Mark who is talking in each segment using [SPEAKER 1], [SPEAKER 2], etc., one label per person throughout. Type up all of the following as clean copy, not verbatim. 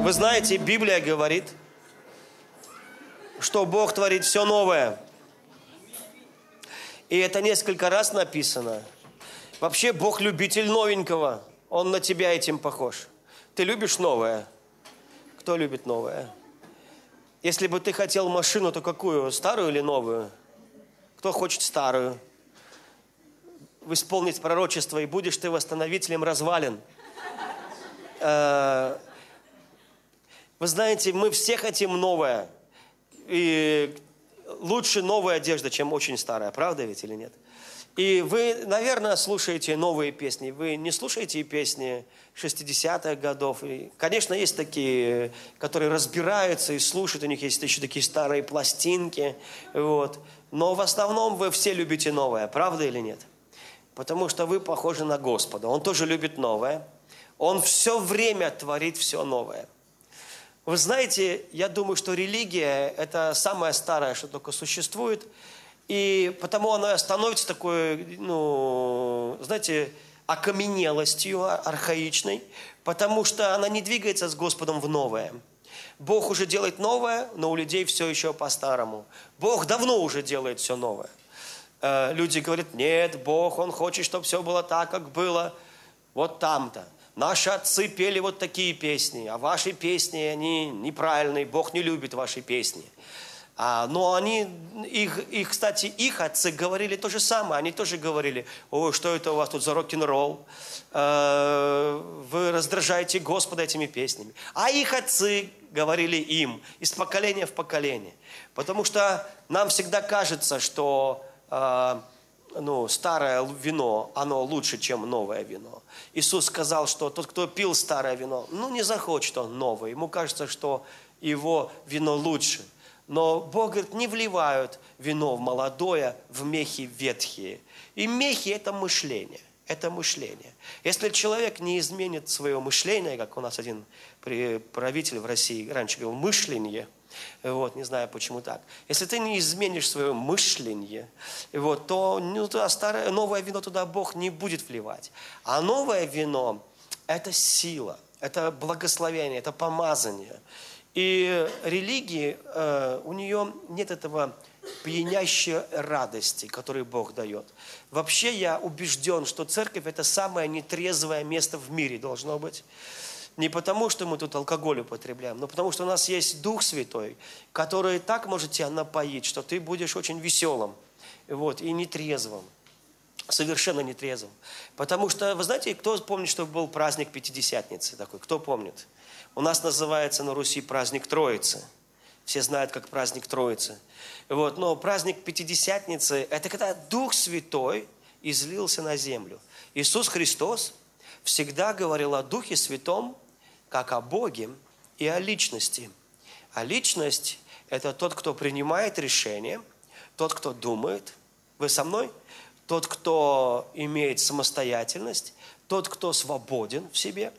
[SPEAKER 1] Вы знаете, Библия говорит, что Бог творит все новое. И это несколько раз написано. Вообще, Бог любитель новенького. Он на тебя этим похож. Ты любишь новое? Кто любит новое? Если бы ты хотел машину, то какую? Старую или новую? Кто хочет старую? Исполнить пророчество, и будешь ты восстановителем развалин. Вы знаете, мы все хотим новое. И лучше новая одежда, чем очень старая. Правда ведь или нет? И вы, наверное, слушаете новые песни. Вы не слушаете песни 60-х годов. И, конечно, есть такие, которые разбираются и слушают. У них есть еще такие старые пластинки. Вот. Но в основном вы все любите новое. Правда или нет? Потому что вы похожи на Господа. Он тоже любит новое. Он все время творит все новое. Вы знаете, я думаю, что религия – это самое старое, что только существует. И потому она становится такой, знаете, окаменелостью архаичной, потому что она не двигается с Господом в новое. Бог уже делает новое, но у людей все еще по-старому. Бог давно уже делает все новое. Люди говорят, нет, Бог, Он хочет, чтобы все было так, как было вот там-то. Наши отцы пели вот такие песни, а ваши песни, они неправильные, Бог не любит ваши песни. Но кстати, их отцы говорили то же самое. Они тоже говорили, ой, что это у вас тут за рок-н-ролл? Вы раздражаете Господа этими песнями. А их отцы говорили им из поколения в поколение. Потому что нам всегда кажется, что старое вино, оно лучше, чем новое вино. Иисус сказал, что тот, кто пил старое вино, не захочет он новое. Ему кажется, что его вино лучше. Но Бог говорит, не вливают вино в молодое, в мехи ветхие. И мехи – это мышление. Это мышление. Если человек не изменит свое мышление, как у нас один правитель в России раньше говорил, мышление, не знаю, почему так. Если ты не изменишь свое мышление, то новое вино туда Бог не будет вливать. А новое вино – это сила, это благословение, это помазание. И религии, у нее нет этого пьянящей радости, которую Бог дает. Вообще я убежден, что церковь – это самое нетрезвое место в мире должно быть. Не потому, что мы тут алкоголь употребляем, но потому, что у нас есть Дух Святой, который так может тебя напоить, что ты будешь очень веселым и нетрезвым. Совершенно нетрезвым. Потому что, вы знаете, кто помнит, что был праздник Пятидесятницы такой? Кто помнит? У нас называется на Руси праздник Троицы. Все знают, как праздник Троицы. Но праздник Пятидесятницы – это когда Дух Святой излился на землю. Иисус Христос всегда говорил о Духе Святом, как о Боге и о личности. А личность – это тот, кто принимает решения, тот, кто думает. Вы со мной? Тот, кто имеет самостоятельность, тот, кто свободен в себе.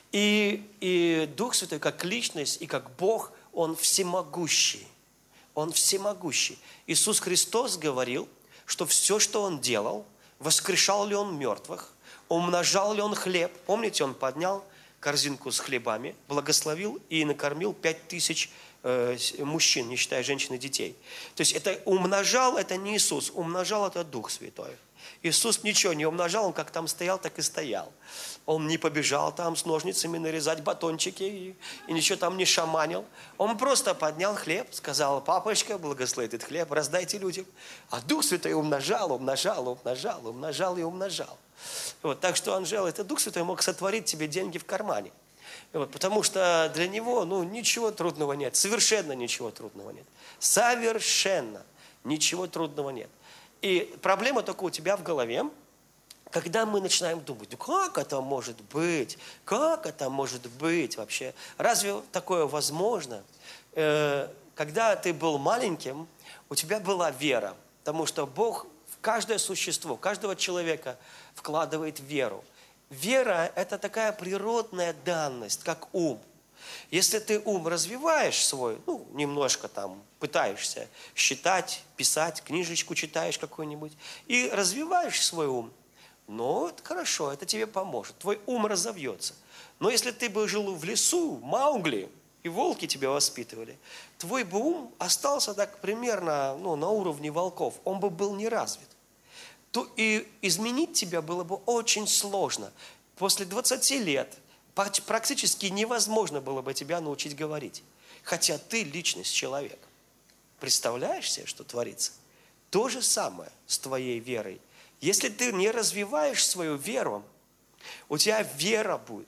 [SPEAKER 1] И Дух Святой, как личность и как Бог, Он всемогущий. Он всемогущий. Иисус Христос говорил, что все, что Он делал, воскрешал ли Он мертвых, умножал ли Он хлеб. Помните, Он поднял корзинку с хлебами, благословил и накормил 5000 мужчин, не считая женщин и детей. То есть это умножал, это не Иисус, умножал это Дух Святой. Иисус ничего не умножал, Он как там стоял, так и стоял. Он не побежал там с ножницами нарезать батончики и ничего там не шаманил. Он просто поднял хлеб, сказал, папочка, благослови этот хлеб, раздайте людям. А Дух Святой умножал, умножал, умножал, умножал и умножал. Так что, Анжела, это Дух Святой мог сотворить тебе деньги в кармане. Потому что для Него ничего трудного нет, совершенно ничего трудного нет. Совершенно ничего трудного нет. И проблема только у тебя в голове, когда мы начинаем думать, как это может быть? Как это может быть вообще? Разве такое возможно? Когда ты был маленьким, у тебя была вера, потому что Бог в каждое существо, каждого человека вкладывает веру. Вера – это такая природная данность, как ум. Если ты ум развиваешь свой, немножко там пытаешься считать, писать, книжечку читаешь какую-нибудь, и развиваешь свой ум, Ну, это хорошо, это тебе поможет. Твой ум разовьется. Но если ты бы жил в лесу, Маугли, и волки тебя воспитывали, твой бы ум остался так примерно на уровне волков. Он бы был не развит. То и изменить тебя было бы очень сложно. После 20 лет практически невозможно было бы тебя научить говорить. Хотя ты личность человека. Представляешь себе, что творится? То же самое с твоей верой. Если ты не развиваешь свою веру, у тебя вера будет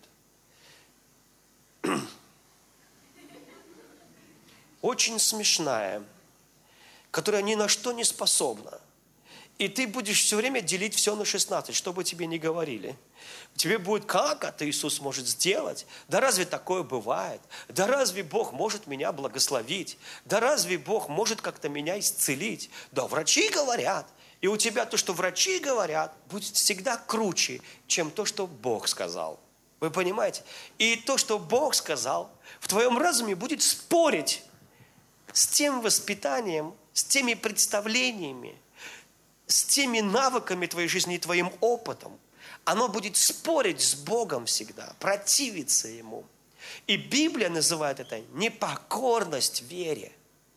[SPEAKER 1] очень смешная, которая ни на что не способна. И ты будешь все время делить все на 16, что бы тебе ни говорили. Тебе будет, как это Иисус может сделать? Да разве такое бывает? Да разве Бог может меня благословить? Да разве Бог может как-то меня исцелить? Да врачи говорят. И у тебя то, что врачи говорят, будет всегда круче, чем то, что Бог сказал. Вы понимаете? И то, что Бог сказал, в твоем разуме будет спорить с тем воспитанием, с теми представлениями, с теми навыками твоей жизни и твоим опытом. Оно будет спорить с Богом всегда, противиться Ему. И Библия называет это непокорность вере.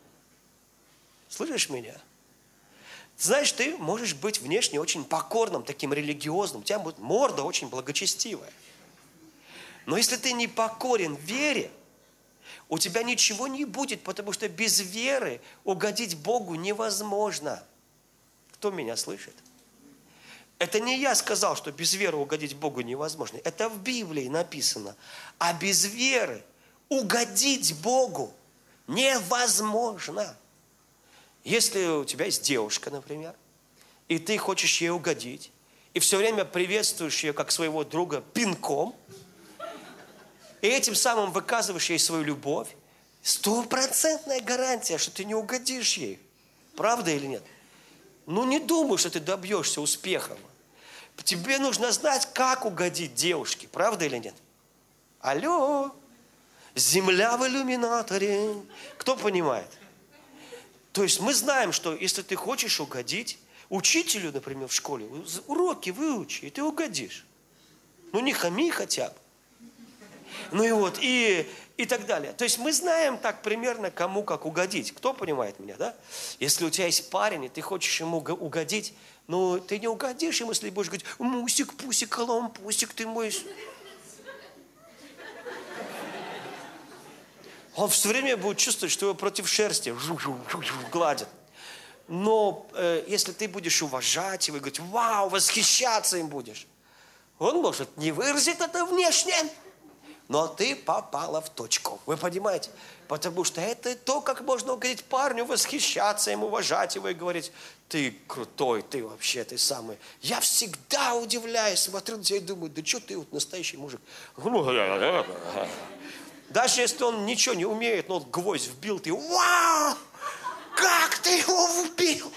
[SPEAKER 1] Слышишь меня? Знаешь, ты можешь быть внешне очень покорным, таким религиозным. У тебя будет морда очень благочестивая. Но если ты не покорен вере, у тебя ничего не будет, потому что без веры угодить Богу невозможно. Кто меня слышит? Это не я сказал, что без веры угодить Богу невозможно. Это в Библии написано. А без веры угодить Богу невозможно. Если у тебя есть девушка, например, и ты хочешь ей угодить, и все время приветствуешь ее как своего друга пинком, и этим самым выказываешь ей свою любовь, 100% гарантия, что ты не угодишь ей. Правда или нет? Ну, не думай, что ты добьешься успеха. Тебе нужно знать, как угодить девушке. Правда или нет? Алло, земля в иллюминаторе. Кто понимает? То есть мы знаем, что если ты хочешь угодить учителю, например, в школе, уроки выучи, и ты угодишь. Ну, не хами хотя бы. Ну и вот, и так далее. То есть мы знаем так примерно, кому как угодить. Кто понимает меня, да? Если у тебя есть парень, и ты хочешь ему угодить, ну, ты не угодишь ему, если будешь говорить: мусик, пусик, колом, пусик, ты мой. Он все время будет чувствовать, что его против шерсти гладят. Но если ты будешь уважать его и говорить: вау, восхищаться им будешь, он может не выразить это внешне, но ты попала в точку. Вы понимаете? Потому что это то, как можно угодить парню, восхищаться им, уважать его и говорить: ты крутой, ты вообще, ты самый. Я всегда удивляюсь, смотрю на тебя и думаю: да что ты вот настоящий мужик. Даже если он ничего не умеет, но гвоздь вбил, ты: вау, как ты его вбил?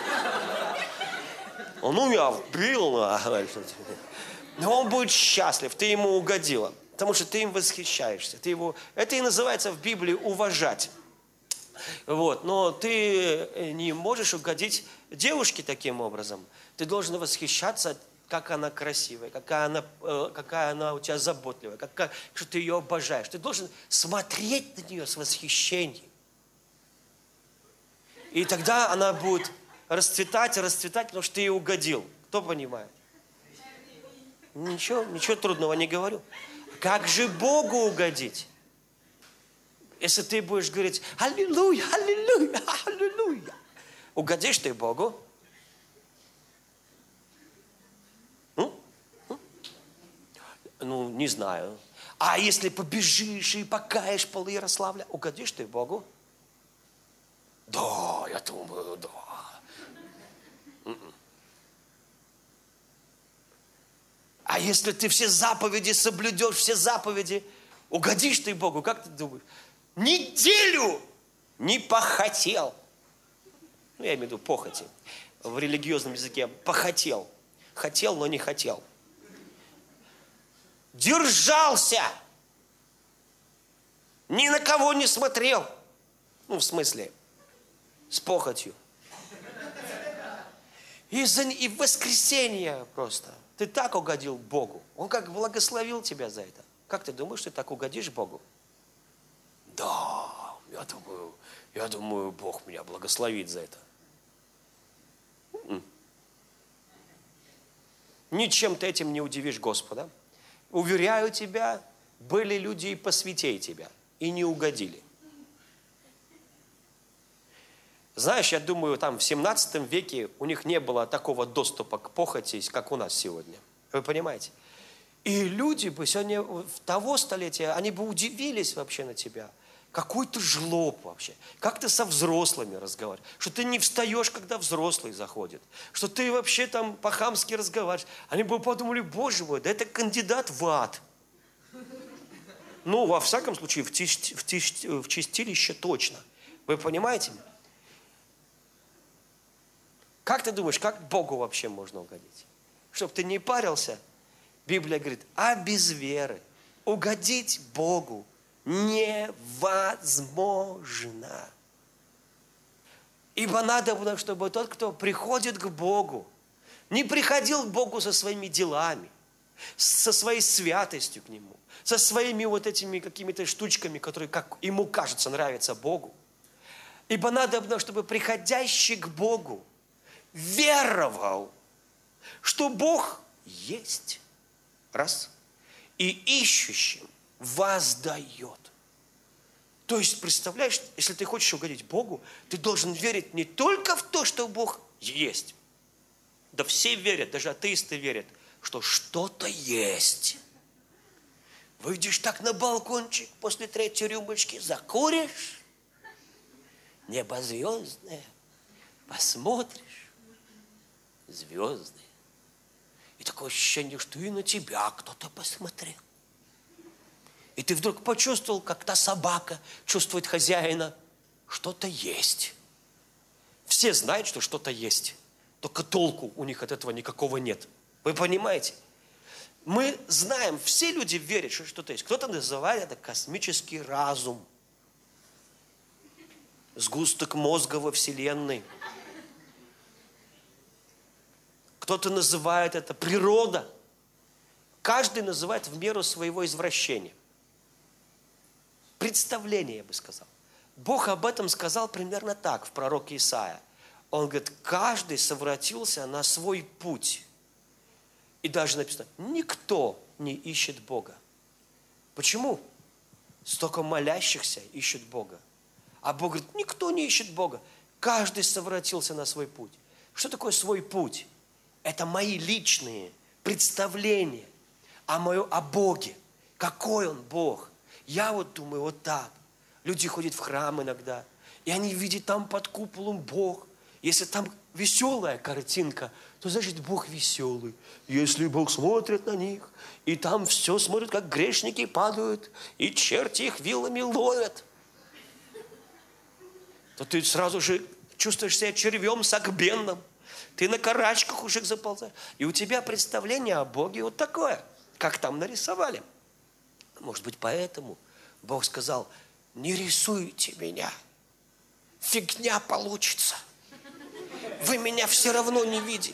[SPEAKER 1] Ну, я вбил. Но он будет счастлив, ты ему угодила. Потому что ты им восхищаешься. Ты его... Это и называется в Библии уважать. Вот. Но ты не можешь угодить девушке таким образом. Ты должен восхищаться, как она красивая, какая она у тебя заботливая, что ты ее обожаешь. Ты должен смотреть на нее с восхищением. И тогда она будет расцветать, потому что ты ей угодил. Кто понимает? Ничего трудного не говорю. Как же Богу угодить? Если ты будешь говорить: аллилуйя, аллилуйя, аллилуйя, угодишь ты Богу? Ну, не знаю. А если побежишь и покаешь пол Ярославля, угодишь ты Богу? Да, я думаю, да. А если ты все заповеди соблюдешь, все заповеди, угодишь ты Богу? Как ты думаешь? Неделю не похотел. Ну, я имею в виду похоти. В религиозном языке похотел. Хотел, но не хотел. Держался. Ни на кого не смотрел. Ну, в смысле, с похотью. И в воскресенье просто Ты так угодил Богу. Он как благословил тебя за это. Как ты думаешь, ты так угодишь Богу? Да, я думаю, Бог меня благословит за это. Ничем ты этим не удивишь Господа. Уверяю тебя, были люди и посвятей тебя, и не угодили. Знаешь, я думаю, там в 17 веке у них не было такого доступа к похоти, как у нас сегодня. Вы понимаете? И люди бы сегодня, в того столетия, они бы удивились вообще на тебя. Какой ты жлоб вообще. Как ты со взрослыми разговариваешь. Что ты не встаешь, когда взрослый заходит. Что ты вообще там по-хамски разговариваешь. Они бы подумали, боже мой, да это кандидат в ад. Ну, во всяком случае, в чистилище точно. Вы понимаете? Как ты думаешь, как Богу вообще можно угодить? Чтоб ты не парился, Библия говорит, а без веры угодить Богу невозможно. Ибо надо, чтобы тот, кто приходит к Богу, не приходил к Богу со своими делами, со своей святостью к Нему, со своими вот этими какими-то штучками, которые, как ему кажется, нравятся Богу. Ибо надо, чтобы приходящий к Богу веровал, что Бог есть. Раз. И ищущим воздает. То есть, представляешь, если ты хочешь угодить Богу, ты должен верить не только в то, что Бог есть. Да все верят, даже атеисты верят, что что-то есть. Выйдешь так на балкончик после 3-й рюмочки, закуришь, небо звездное, посмотришь, звезды. И такое ощущение, что и на тебя кто-то посмотрел. И ты вдруг почувствовал, как та собака чувствует хозяина. Что-то есть. Все знают, что что-то есть. Только толку у них от этого никакого нет. Вы понимаете? Мы знаем, все люди верят, что что-то есть. Кто-то называет это космический разум. Сгусток мозга во Вселенной. Кто-то называет это природа. Каждый называет в меру своего извращения. Представление, я бы сказал. Бог об этом сказал примерно так в пророке Исаия. Он говорит, каждый совратился на свой путь. И даже написано, никто не ищет Бога. Почему? Столько молящихся ищут Бога. А Бог говорит, никто не ищет Бога. Каждый совратился на свой путь. Что такое свой путь? Это мои личные представления о Боге. Какой Он Бог. Я вот думаю вот так. Люди ходят в храм иногда, и они видят там под куполом Бог. Если там веселая картинка, то значит Бог веселый. Если Бог смотрит на них, и там все смотрят, как грешники падают, и черти их вилами ловят, то ты сразу же чувствуешь себя червем сагбенным. Ты на карачках уже заползаешь. И у тебя представление о Боге вот такое, как там нарисовали. Может быть, поэтому Бог сказал, не рисуйте меня, фигня получится. Вы меня все равно не видели.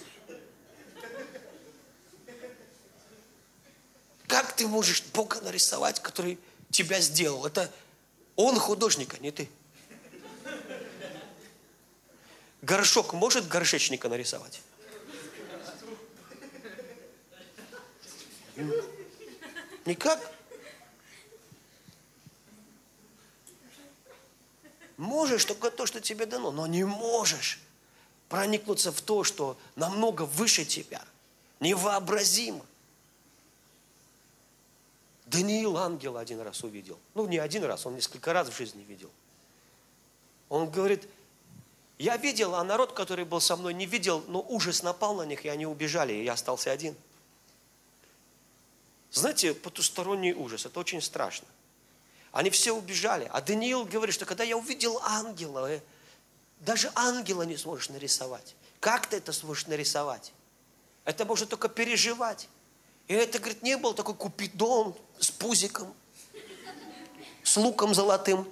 [SPEAKER 1] Как ты можешь Бога нарисовать, который тебя сделал? Это Он художник, а не ты. Горшок может горшечника нарисовать? Никак. Можешь только то, что тебе дано, но не можешь проникнуться в то, что намного выше тебя. Невообразимо. Даниил ангела один раз увидел. Ну, не один раз, он несколько раз в жизни видел. Он говорит, я видел, а народ, который был со мной, не видел, но ужас напал на них, и они убежали, и я остался один. Знаете, потусторонний ужас, это очень страшно. Они все убежали. А Даниил говорит, что когда я увидел ангела, даже ангела не сможешь нарисовать. Как ты это сможешь нарисовать? Это можно только переживать. И это, говорит, не был такой Купидон с пузиком, с луком золотым.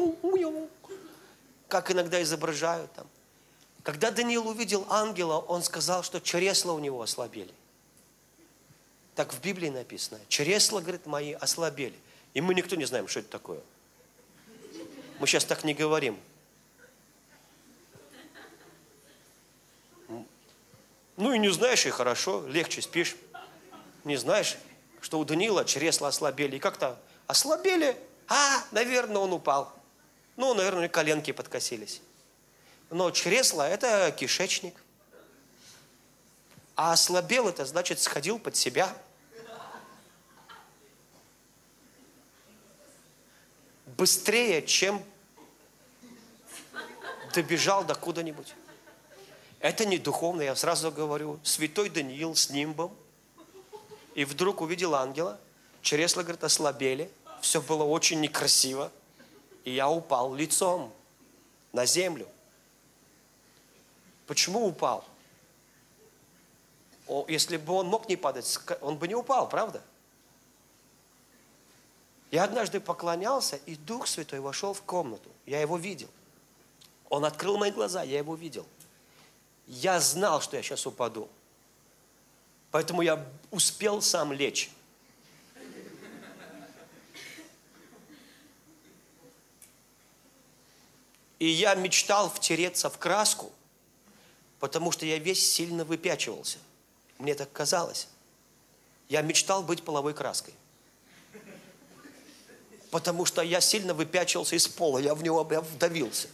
[SPEAKER 1] Как иногда изображают там. Когда Даниил увидел ангела, он сказал, что чресла у него ослабели. Так в Библии написано. Чресла, говорит, мои ослабели. И мы никто не знаем, что это такое. Мы сейчас так не говорим. Ну и не знаешь, и хорошо, легче спишь. Не знаешь, что у Даниила чресла ослабели. И как-то ослабели, наверное, он упал. Ну, наверное, у него коленки подкосились. Но чресла – это кишечник. А ослабел – это значит, сходил под себя. Быстрее, чем добежал до куда-нибудь. Это не духовно, я сразу говорю. Святой Даниил с нимбом. И вдруг увидел ангела. Чресла, говорит, ослабели. Все было очень некрасиво. И я упал лицом на землю. Почему упал? Если бы он мог не падать, он бы не упал, правда? Я однажды поклонялся, и Дух Святой вошел в комнату. Я его видел. Он открыл мои глаза, я его видел. Я знал, что я сейчас упаду. Поэтому я успел сам лечь. И я мечтал втереться в краску, потому что я весь сильно выпячивался. Мне так казалось. Я мечтал быть половой краской. Потому что я сильно выпячивался из пола, я в него вдавился.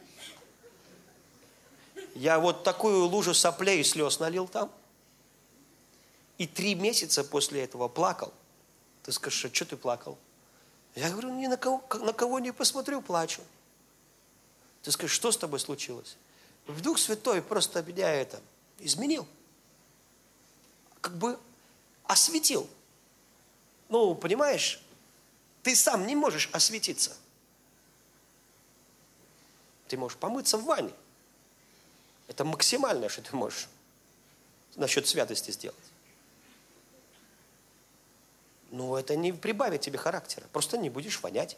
[SPEAKER 1] Я вот такую лужу соплей и слез налил там. И 3 месяца после этого плакал. Ты скажешь, что ты плакал? Я говорю, ни на кого не посмотрю, плачу. Ты скажешь, что с тобой случилось? Дух Святой просто меня это изменил. Как бы осветил. Ну, понимаешь, ты сам не можешь осветиться. Ты можешь помыться в ванне. Это максимальное, что ты можешь насчет святости сделать. Но это не прибавит тебе характера. Просто не будешь вонять.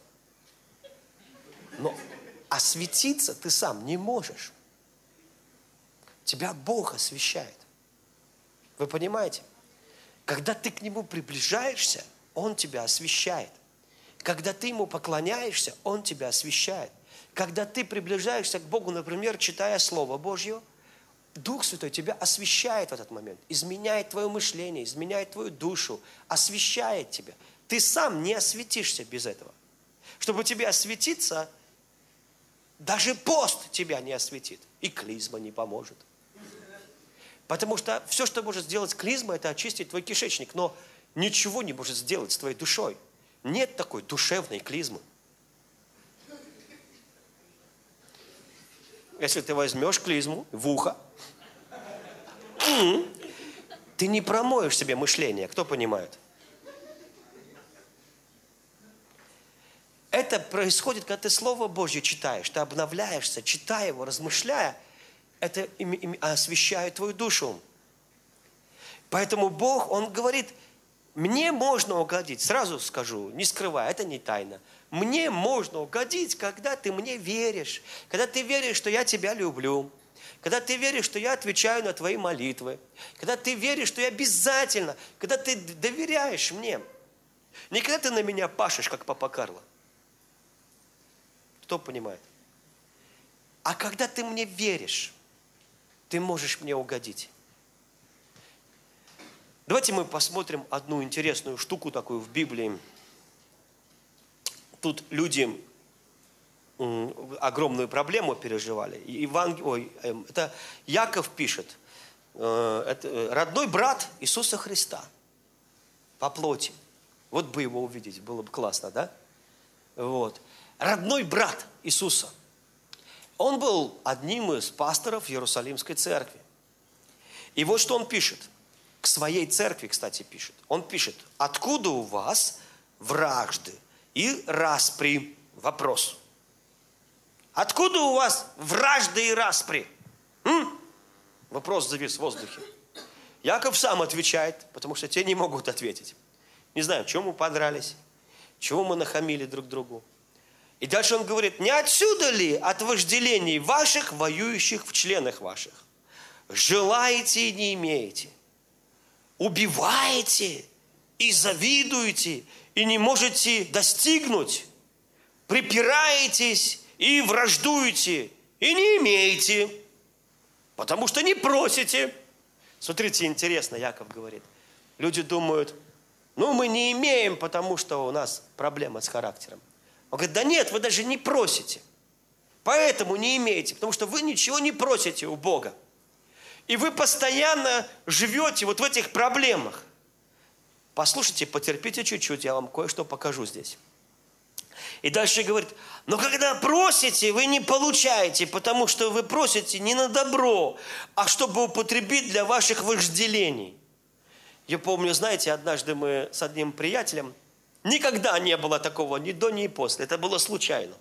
[SPEAKER 1] Но осветиться ты сам не можешь. Тебя Бог освещает. Вы понимаете? Когда ты к Нему приближаешься, Он тебя освещает. Когда ты Ему поклоняешься, Он тебя освещает. Когда ты приближаешься к Богу, например, читая Слово Божье, Дух Святой тебя освещает в этот момент, изменяет твое мышление, изменяет твою душу, освещает тебя. Ты сам не осветишься без этого. Чтобы тебе осветиться, даже пост тебя не осветит. И клизма не поможет. Потому что все, что может сделать клизма, это очистить твой кишечник. Но ничего не может сделать с твоей душой. Нет такой душевной клизмы. Если ты возьмешь клизму в ухо, ты не промоешь себе мышление. Кто понимает? Это происходит, когда ты Слово Божье читаешь, ты обновляешься, читая его, размышляя, это освещает твою душу. Поэтому Бог, Он говорит, мне можно угодить, сразу скажу, не скрывая, это не тайна. Мне можно угодить, когда ты мне веришь, когда ты веришь, что я тебя люблю, когда ты веришь, что я отвечаю на твои молитвы, когда ты веришь, что я обязательно, когда ты доверяешь мне. Не когда ты на меня пашешь, как папа Карло. Кто понимает? А когда ты мне веришь, ты можешь мне угодить. Давайте мы посмотрим одну интересную штуку такую в Библии. Тут люди огромную проблему переживали. Это Яков пишет. Это родной брат Иисуса Христа по плоти. Вот бы его увидеть, было бы классно, да? Вот. Родной брат Иисуса. Он был одним из пасторов Иерусалимской церкви. И вот что он пишет. К своей церкви, кстати, пишет. Он пишет, откуда у вас вражды и распри? Вопрос. Откуда у вас вражды и распри? Вопрос завис в воздухе. Яков сам отвечает, потому что те не могут ответить. Не знаю, чему мы подрались, чего мы нахамили друг другу. И дальше он говорит, не отсюда ли от вожделений ваших, воюющих в членах ваших? Желаете и не имеете. Убиваете и завидуете, и не можете достигнуть. Припираетесь и враждуете, и не имеете, потому что не просите. Смотрите, интересно, Яков говорит. Люди думают, мы не имеем, потому что у нас проблема с характером. Он говорит, да нет, вы даже не просите. Поэтому не имеете, потому что вы ничего не просите у Бога. И вы постоянно живете вот в этих проблемах. Послушайте, потерпите чуть-чуть, я вам кое-что покажу здесь. И дальше говорит, но когда просите, вы не получаете, потому что вы просите не на добро, а чтобы употребить для ваших вожделений. Я помню, знаете, однажды мы с одним приятелем, никогда не было такого ни до, ни после, это было случайно.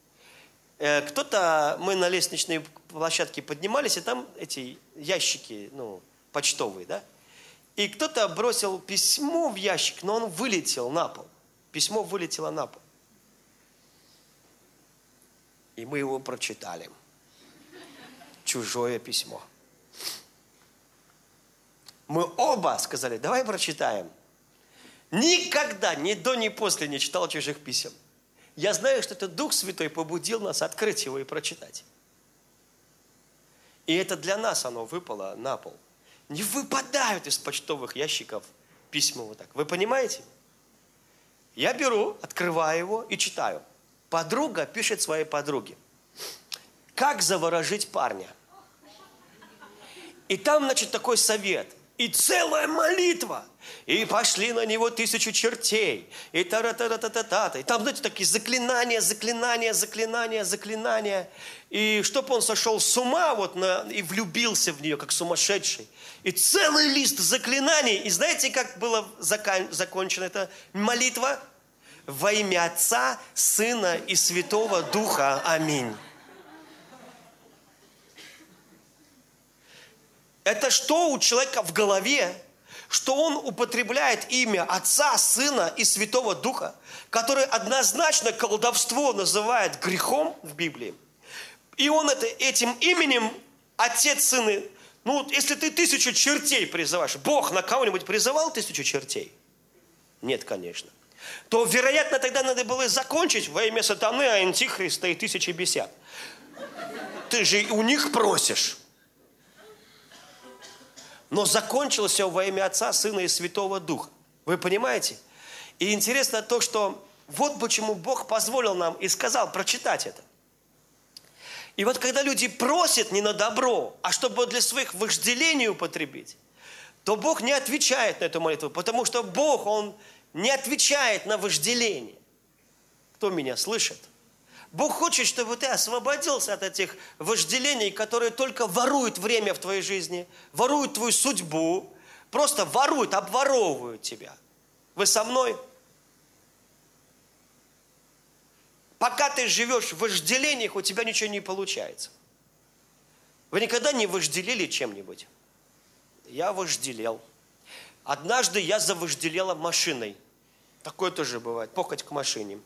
[SPEAKER 1] Мы на лестничной площадке поднимались, и там эти ящики, почтовые, да? И кто-то бросил письмо в ящик, но он вылетел на пол. Письмо вылетело на пол. И мы его прочитали. Чужое письмо. Мы оба сказали, давай прочитаем. Никогда, ни до, ни после не читал чужих писем. Я знаю, что это Дух Святой побудил нас открыть его и прочитать. И это для нас оно выпало на пол. Не выпадают из почтовых ящиков письма вот так. Вы понимаете? Я беру, открываю его и читаю. Подруга пишет своей подруге. Как заворожить парня? И там, такой совет. И целая молитва. И пошли на него 1000 чертей. И та-ра-та-ра-та-та-та. И там, знаете, такие заклинания. И чтоб он сошел с ума и влюбился в нее, как сумасшедший. И целый лист заклинаний. И знаете, как была закончена эта молитва? Во имя Отца, Сына и Святого Духа. Аминь. Это что у человека в голове, что он употребляет имя Отца, Сына и Святого Духа, который однозначно колдовство называет грехом в Библии. И он этим именем Отец, Сын и... если ты 1000 чертей призываешь, Бог на кого-нибудь призывал 1000 чертей? Нет, конечно. То, вероятно, тогда надо было закончить во имя сатаны, антихриста и 1000 бесят. Ты же у них просишь. Но закончилось все во имя Отца, Сына и Святого Духа. Вы понимаете? И интересно то, что вот почему Бог позволил нам и сказал прочитать это. И вот когда люди просят не на добро, а чтобы для своих вожделений употребить, то Бог не отвечает на эту молитву, потому что Бог, Он не отвечает на вожделение. Кто меня слышит? Бог хочет, чтобы ты освободился от этих вожделений, которые только воруют время в твоей жизни, воруют твою судьбу, просто воруют, обворовывают тебя. Вы со мной? Пока ты живешь в вожделениях, у тебя ничего не получается. Вы никогда не вожделели чем-нибудь? Я вожделел. Однажды я завожделела машиной. Такое тоже бывает, похоть к машине.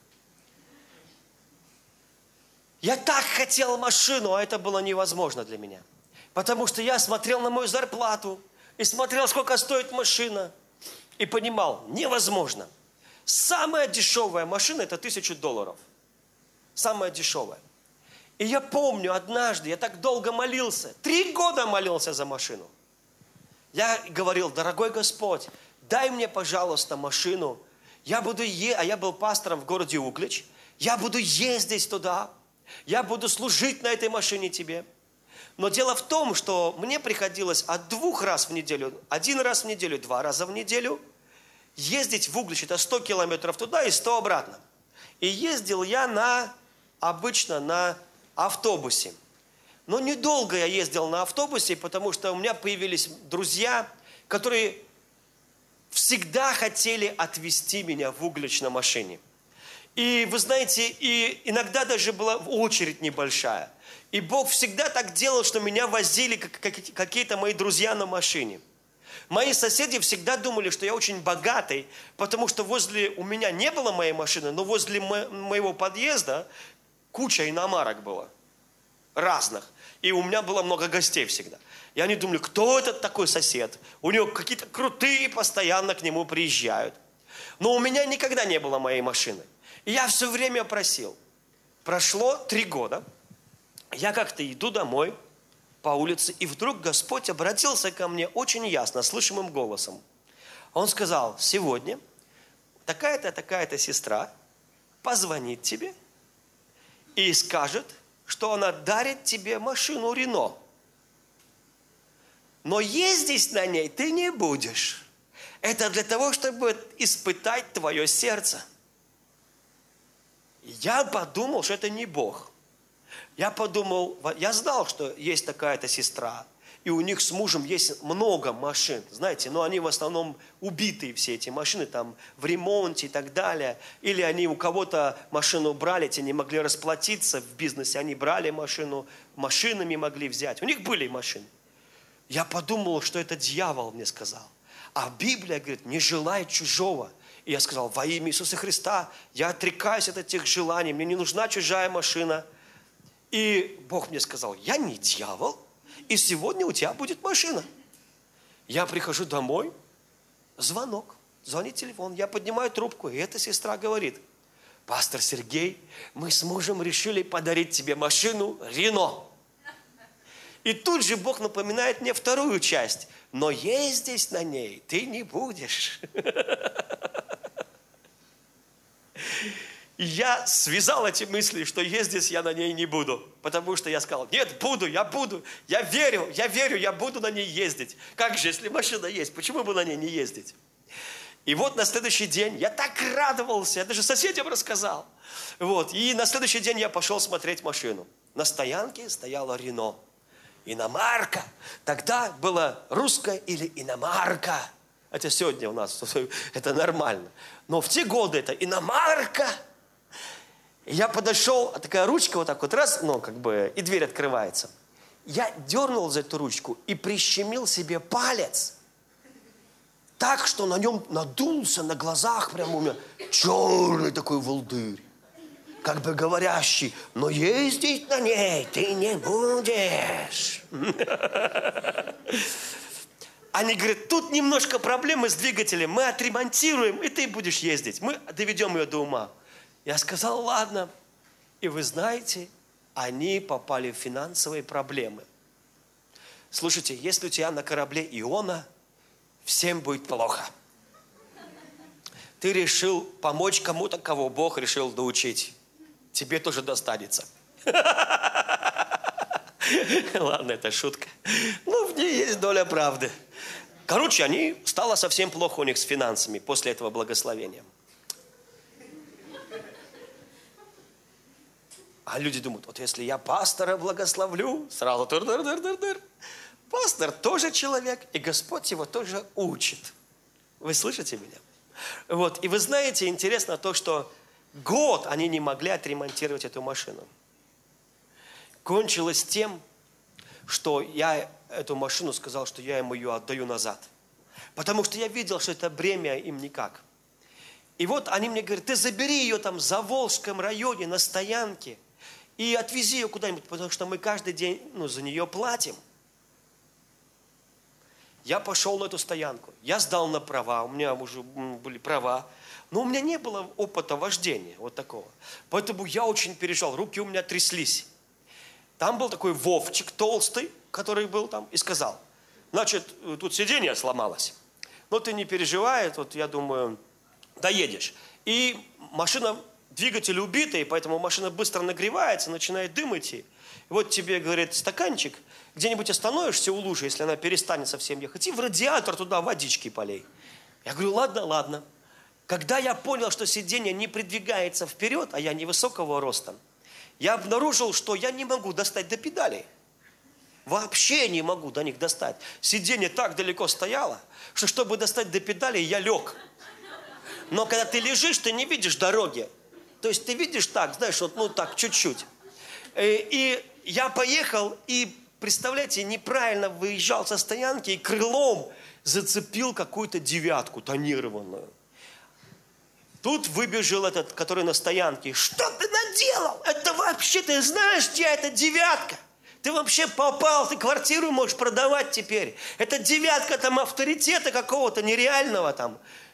[SPEAKER 1] Я так хотел машину, а это было невозможно для меня. Потому что я смотрел на мою зарплату и смотрел, сколько стоит машина. И понимал, невозможно. Самая дешевая машина – это $1000. Самая дешевая. И я помню, однажды я так долго молился. 3 года молился за машину. Я говорил, дорогой Господь, дай мне, пожалуйста, машину. Я буду а я был пастором в городе Углич. Я буду ездить туда. Я буду служить на этой машине тебе. Но дело в том, что мне приходилось от 2 раз в неделю, 1 раз в неделю, 2 раза в неделю ездить в Углич. Это 100 километров туда и 100 обратно. И ездил я обычно на автобусе. Но недолго я ездил на автобусе, потому что у меня появились друзья, которые всегда хотели отвезти меня в Углич на машине. И вы знаете, и иногда даже была очередь небольшая. И Бог всегда так делал, что меня возили какие-то мои друзья на машине. Мои соседи всегда думали, что я очень богатый, потому что у меня не было моей машины, но возле моего подъезда куча иномарок было. Разных. И у меня было много гостей всегда. Я не думаю, кто этот такой сосед? У него какие-то крутые постоянно к нему приезжают. Но у меня никогда не было моей машины. И я все время просил. Прошло 3 года. Я как-то иду домой по улице, и вдруг Господь обратился ко мне очень ясно, слышимым голосом. Он сказал: сегодня такая-то, такая-то сестра позвонит тебе и скажет, что она дарит тебе машину Рено. Но ездить на ней ты не будешь. Это для того, чтобы испытать твое сердце. Я подумал, что это не Бог. Я подумал, я знал, что есть такая-то сестра, и у них с мужем есть много машин, знаете, но они в основном убитые, все эти машины, там в ремонте и так далее. Или они у кого-то машину брали, те не могли расплатиться в бизнесе, они брали машину, машинами могли взять. У них были машины. Я подумал, что это дьявол мне сказал. А Библия говорит: не желай чужого. И я сказал: во имя Иисуса Христа я отрекаюсь от этих желаний, мне не нужна чужая машина. И Бог мне сказал: я не дьявол, и сегодня у тебя будет машина. Я прихожу домой, звонок, звонит телефон, я поднимаю трубку, и эта сестра говорит: пастор Сергей, мы с мужем решили подарить тебе машину Рено. И тут же Бог напоминает мне вторую часть: но ездить на ней ты не будешь. И я связал эти мысли, что ездить я на ней не буду. Потому что я сказал: нет, буду, я верю, я буду на ней ездить. Как же, если машина есть, почему бы на ней не ездить? И вот на следующий день я так радовался, я даже соседям рассказал. Вот, и на следующий день я пошел смотреть машину. На стоянке стояла Рено. Иномарка. Тогда была русская или иномарка. Это сегодня у нас, это нормально. Но в те годы это иномарка. И я подошел, такая ручка вот так вот раз, ну как бы, и дверь открывается. Я дернул за эту ручку и прищемил себе палец. Так, что на нем надулся на глазах прямо у меня черный такой волдырь. Как бы говорящий: но ездить на ней ты не будешь. Они говорят: тут немножко проблемы с двигателем, мы отремонтируем, и ты будешь ездить. Мы доведем ее до ума. Я сказал: ладно. И вы знаете, они попали в финансовые проблемы. Слушайте, если у тебя на корабле Иона, всем будет плохо. Ты решил помочь кому-то, кого Бог решил доучить. Тебе тоже достанется. Ладно, это шутка. Но в ней есть доля правды. Короче, стало совсем плохо у них с финансами после этого благословения. А люди думают: вот если я пастора благословлю, сразу тыр-дыр-дыр-дыр-дыр. Пастор тоже человек, и Господь его тоже учит. Вы слышите меня? Вот, и вы знаете, интересно то, что год они не могли отремонтировать эту машину. Кончилось тем, что я эту машину сказал, что я ему ее отдаю назад. Потому что я видел, что это бремя им никак. И вот они мне говорят: ты забери ее там в Заволжском районе на стоянке и отвези ее куда-нибудь, потому что мы каждый день за нее платим. Я пошел на эту стоянку, я сдал на права, у меня уже были права, но у меня не было опыта вождения вот такого. Поэтому я очень переживал, руки у меня тряслись. Там был такой Вовчик толстый, который был там, и сказал: значит, тут сиденье сломалось, но ты не переживай, вот я думаю, доедешь. И машина, двигатель убитый, поэтому машина быстро нагревается, начинает дым идти. И вот тебе, говорит, стаканчик, где-нибудь остановишься у лужи, если она перестанет совсем ехать, и в радиатор туда водички полей. Я говорю: ладно, ладно. Когда я понял, что сиденье не придвигается вперед, а я невысокого роста, я обнаружил, что я не могу достать до педалей. Вообще не могу до них достать. Сиденье так далеко стояло, что чтобы достать до педалей, я лег. Но когда ты лежишь, ты не видишь дороги. То есть ты видишь так, знаешь, вот так чуть-чуть. И я поехал, и, представляете, неправильно выезжал со стоянки, и крылом зацепил какую-то девятку тонированную. Тут выбежал этот, который на стоянке. Что ты наделал? Это вообще, ты знаешь, чья это девятка? Ты вообще попал, ты квартиру можешь продавать теперь. Это девятка там авторитета какого-то нереального там.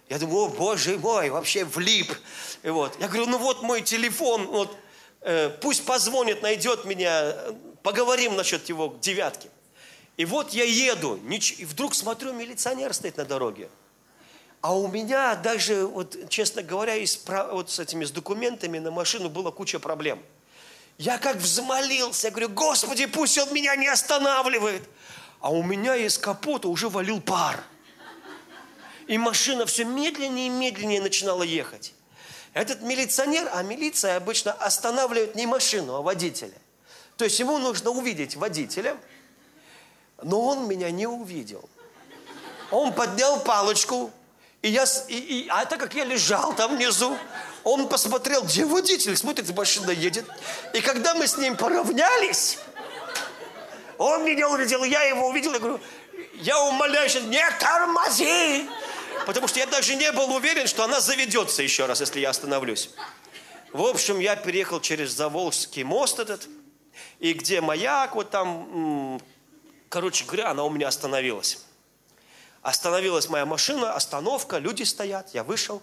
[SPEAKER 1] Я думаю, о, Боже мой, вообще влип. И вот. Я говорю, ну вот мой телефон, вот, пусть позвонит, найдет меня, поговорим насчет его девятки. И вот я еду, и вдруг смотрю, милиционер стоит на дороге. А у меня даже, вот, честно говоря, вот с документами на машину была куча проблем. Я как взмолился, говорю, Господи, пусть он меня не останавливает. А у меня из капота уже валил пар. И машина все медленнее и медленнее начинала ехать. Этот милиционер, а милиция обычно останавливает не машину, а водителя. То есть ему нужно увидеть водителя, но он меня не увидел. Он поднял палочку, а так как я лежал там внизу, он посмотрел, где водитель, смотрит, машина едет. И когда мы с ним поравнялись, он меня увидел, я его увидел, я говорю, я умоляю, не тормози! Потому что я даже не был уверен, что она заведется еще раз, если я остановлюсь. В общем, я переехал через Заволжский мост этот, и где маяк, вот там, короче говоря, она у меня остановилась. Остановилась моя машина, остановка, люди стоят, я вышел,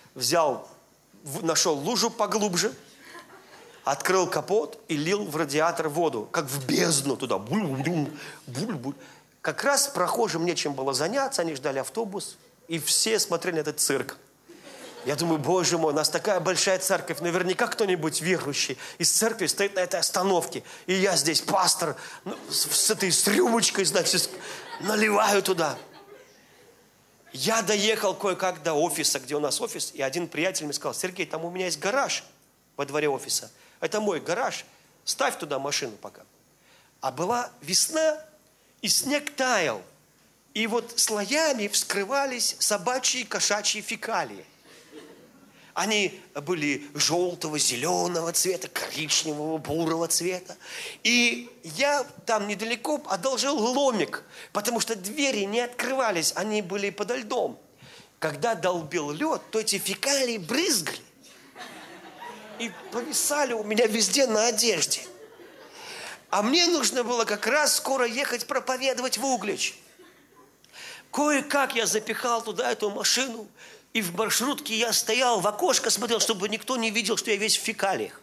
[SPEAKER 1] нашел лужу поглубже, открыл капот и лил в радиатор воду, как в бездну туда. Буль-буль. Как раз прохожим нечем было заняться, они ждали автобус, и все смотрели на этот цирк. Я думаю, Боже мой, у нас такая большая церковь, наверняка кто-нибудь верующий из церкви стоит на этой остановке, и я здесь, пастор, с рюмочкой, значит, наливаю туда. Я доехал кое-как до офиса, где у нас офис, и один приятель мне сказал, Сергей, там у меня есть гараж во дворе офиса. Это мой гараж, ставь туда машину пока. А была весна, и снег таял. И вот слоями вскрывались собачьи и кошачьи фекалии. Они были желтого, зеленого цвета, коричневого, бурого цвета. И я там недалеко одолжил ломик, потому что двери не открывались, они были подо льдом. Когда долбил лед, то эти фекалии брызгали и повисали у меня везде на одежде. А мне нужно было как раз скоро ехать проповедовать в Углич. Кое-как я запихал туда эту машину, и в маршрутке я стоял, в окошко смотрел, чтобы никто не видел, что я весь в фекалиях.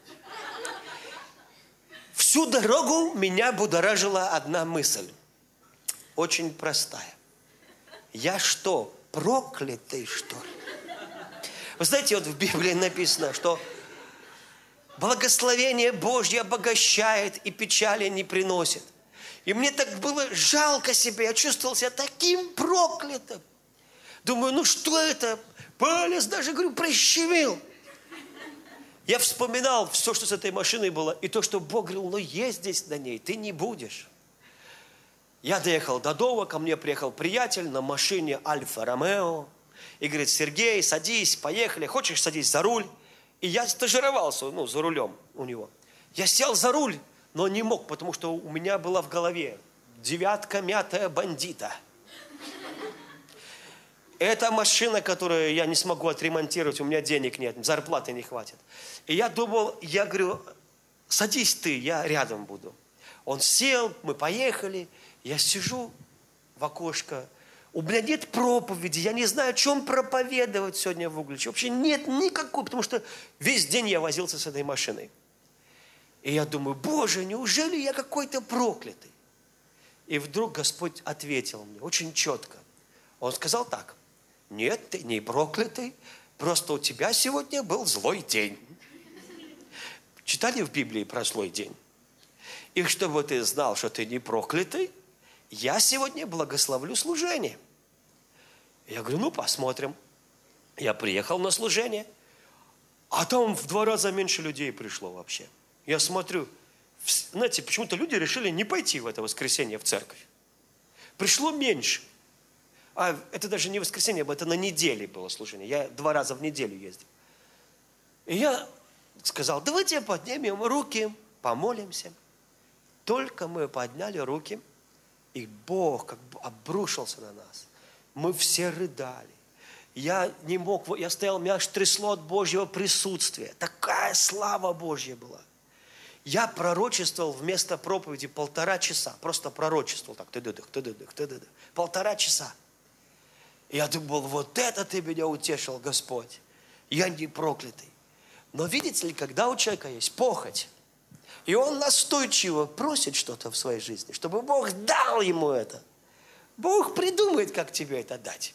[SPEAKER 1] Всю дорогу меня будоражила одна мысль. Очень простая. Я что, проклятый, что ли? Вы знаете, вот в Библии написано, что благословение Божье обогащает и печали не приносит. И мне так было жалко себя, я чувствовал себя таким проклятым. Думаю, ну что это? Палец даже, говорю, прищемил. Я вспоминал все, что с этой машиной было, и то, что Бог говорил, ну есть здесь на ней, ты не будешь. Я доехал до дома, ко мне приехал приятель на машине Альфа-Ромео, и говорит, Сергей, садись, поехали, хочешь, садись за руль. И я стажировался, за рулем у него. Я сел за руль, но не мог, потому что у меня была в голове девятка мятая бандита. Это машина, которую я не смогу отремонтировать, у меня денег нет, зарплаты не хватит. И я думал, я говорю, садись ты, я рядом буду. Он сел, мы поехали, я сижу в окошко. У меня нет проповеди, я не знаю, о чем проповедовать сегодня в Угличе. Вообще нет никакой, потому что весь день я возился с этой машиной. И я думаю, Боже, неужели я какой-то проклятый? И вдруг Господь ответил мне очень четко. Он сказал так, нет, ты не проклятый, просто у тебя сегодня был злой день. Читали в Библии про злой день? И чтобы ты знал, что ты не проклятый, я сегодня благословлю служение. Я говорю, ну посмотрим. Я приехал на служение, а там в 2 раза меньше людей пришло вообще. Я смотрю, знаете, почему-то люди решили не пойти в это воскресенье в церковь. Пришло меньше. А это даже не воскресенье, это на неделе было служение. Я 2 раза в неделю ездил. И я сказал, давайте поднимем руки, помолимся. Только мы подняли руки, и Бог как бы обрушился на нас. Мы все рыдали. Я не мог, я стоял, меня аж трясло от Божьего присутствия. Такая слава Божья была. Я пророчествовал вместо проповеди 1,5 часа. Просто пророчествовал так. 1,5 часа. И я думал, вот это ты меня утешил, Господь. Я не проклятый. Но видите ли, когда у человека есть похоть, и он настойчиво просит что-то в своей жизни, чтобы Бог дал ему это, Бог придумает, как тебе это дать,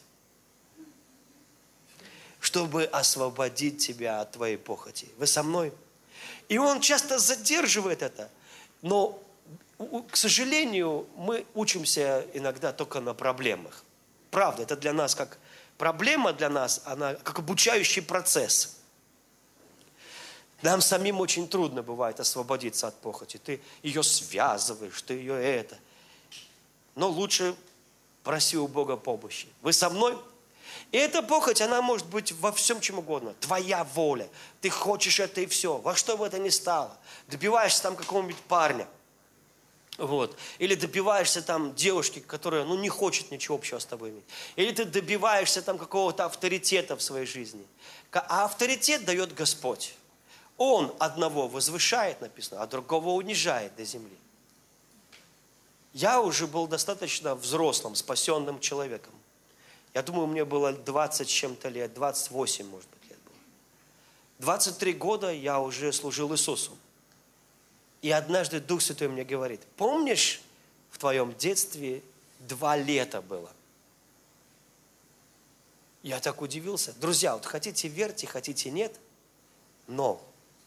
[SPEAKER 1] чтобы освободить тебя от твоей похоти. Вы со мной? И он часто задерживает это, но, к сожалению, мы учимся иногда только на проблемах. Правда, это для нас как проблема, для нас, она как обучающий процесс. Нам самим очень трудно бывает освободиться от похоти. Ты ее связываешь, ты ее это. Но лучше проси у Бога помощи. Вы со мной? И эта похоть, она может быть во всем чем угодно. Твоя воля. Ты хочешь это и все. Во что бы это ни стало. Добиваешься там какого-нибудь парня. Вот. Или добиваешься там девушки, которая не хочет ничего общего с тобой иметь. Или ты добиваешься там какого-то авторитета в своей жизни. А авторитет дает Господь. Он одного возвышает, написано, а другого унижает до земли. Я уже был достаточно взрослым, спасенным человеком. Я думаю, мне было 20 с чем-то лет, 28, может быть, лет было. 23 года я уже служил Иисусу. И однажды Дух Святой мне говорит, помнишь, в твоем детстве 2 лета было? Я так удивился. Друзья, вот хотите верьте, хотите нет, но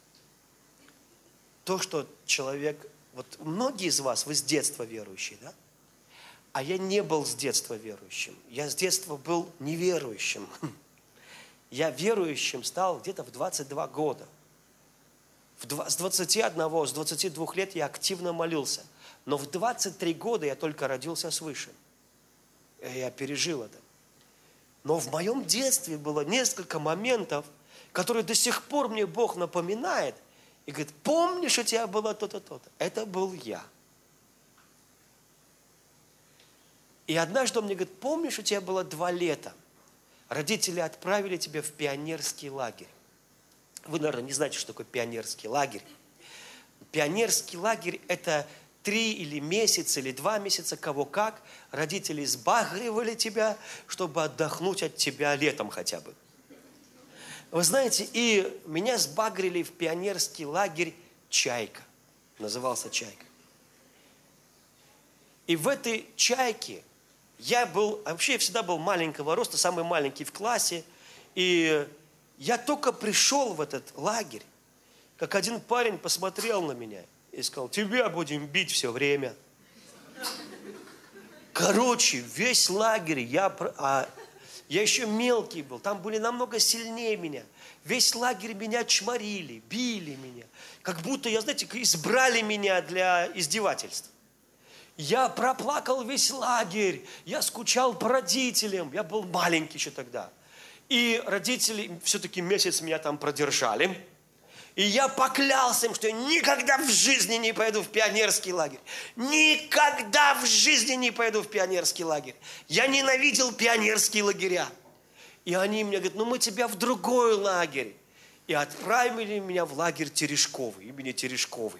[SPEAKER 1] то, что человек... Вот многие из вас, вы с детства верующие, да? А я не был с детства верующим. Я с детства был неверующим. Я верующим стал где-то в 22 года. С 21, с 22 лет я активно молился. Но в 23 года я только родился свыше. Я пережил это. Но в моем детстве было несколько моментов, которые до сих пор мне Бог напоминает. И говорит, помнишь, у тебя было то-то, то-то. Это был я. И однажды он мне говорит, помнишь, у тебя было 2 лета. Родители отправили тебя в пионерский лагерь. Вы, наверное, не знаете, что такое пионерский лагерь. Пионерский лагерь – это 3 или месяца, или 2 месяца, кого как. Родители сбагривали тебя, чтобы отдохнуть от тебя летом хотя бы. Вы знаете, и меня сбагрили в пионерский лагерь «Чайка». Назывался «Чайка». И в этой «Чайке» я всегда был маленького роста, самый маленький в классе. И я только пришел в этот лагерь, как один парень посмотрел на меня и сказал, тебя будем бить все время. Короче, весь лагерь, я еще мелкий был, там были намного сильнее меня. Весь лагерь меня чморили, били меня. Как будто, избрали меня для издевательств. Я проплакал весь лагерь, я скучал по родителям, я был маленький еще тогда. И родители все-таки месяц меня там продержали. И я поклялся им, что я никогда в жизни не пойду в пионерский лагерь. Никогда в жизни не пойду в пионерский лагерь. Я ненавидел пионерские лагеря. И они мне говорят, мы тебя в другой лагерь. И отправили меня в лагерь Терешковый, имени Терешковый.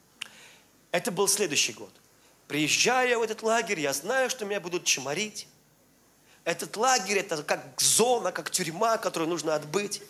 [SPEAKER 1] Это был следующий год. Приезжая в этот лагерь, я знаю, что меня будут чморить. Этот лагерь, это как зона, как тюрьма, которую нужно отбыть.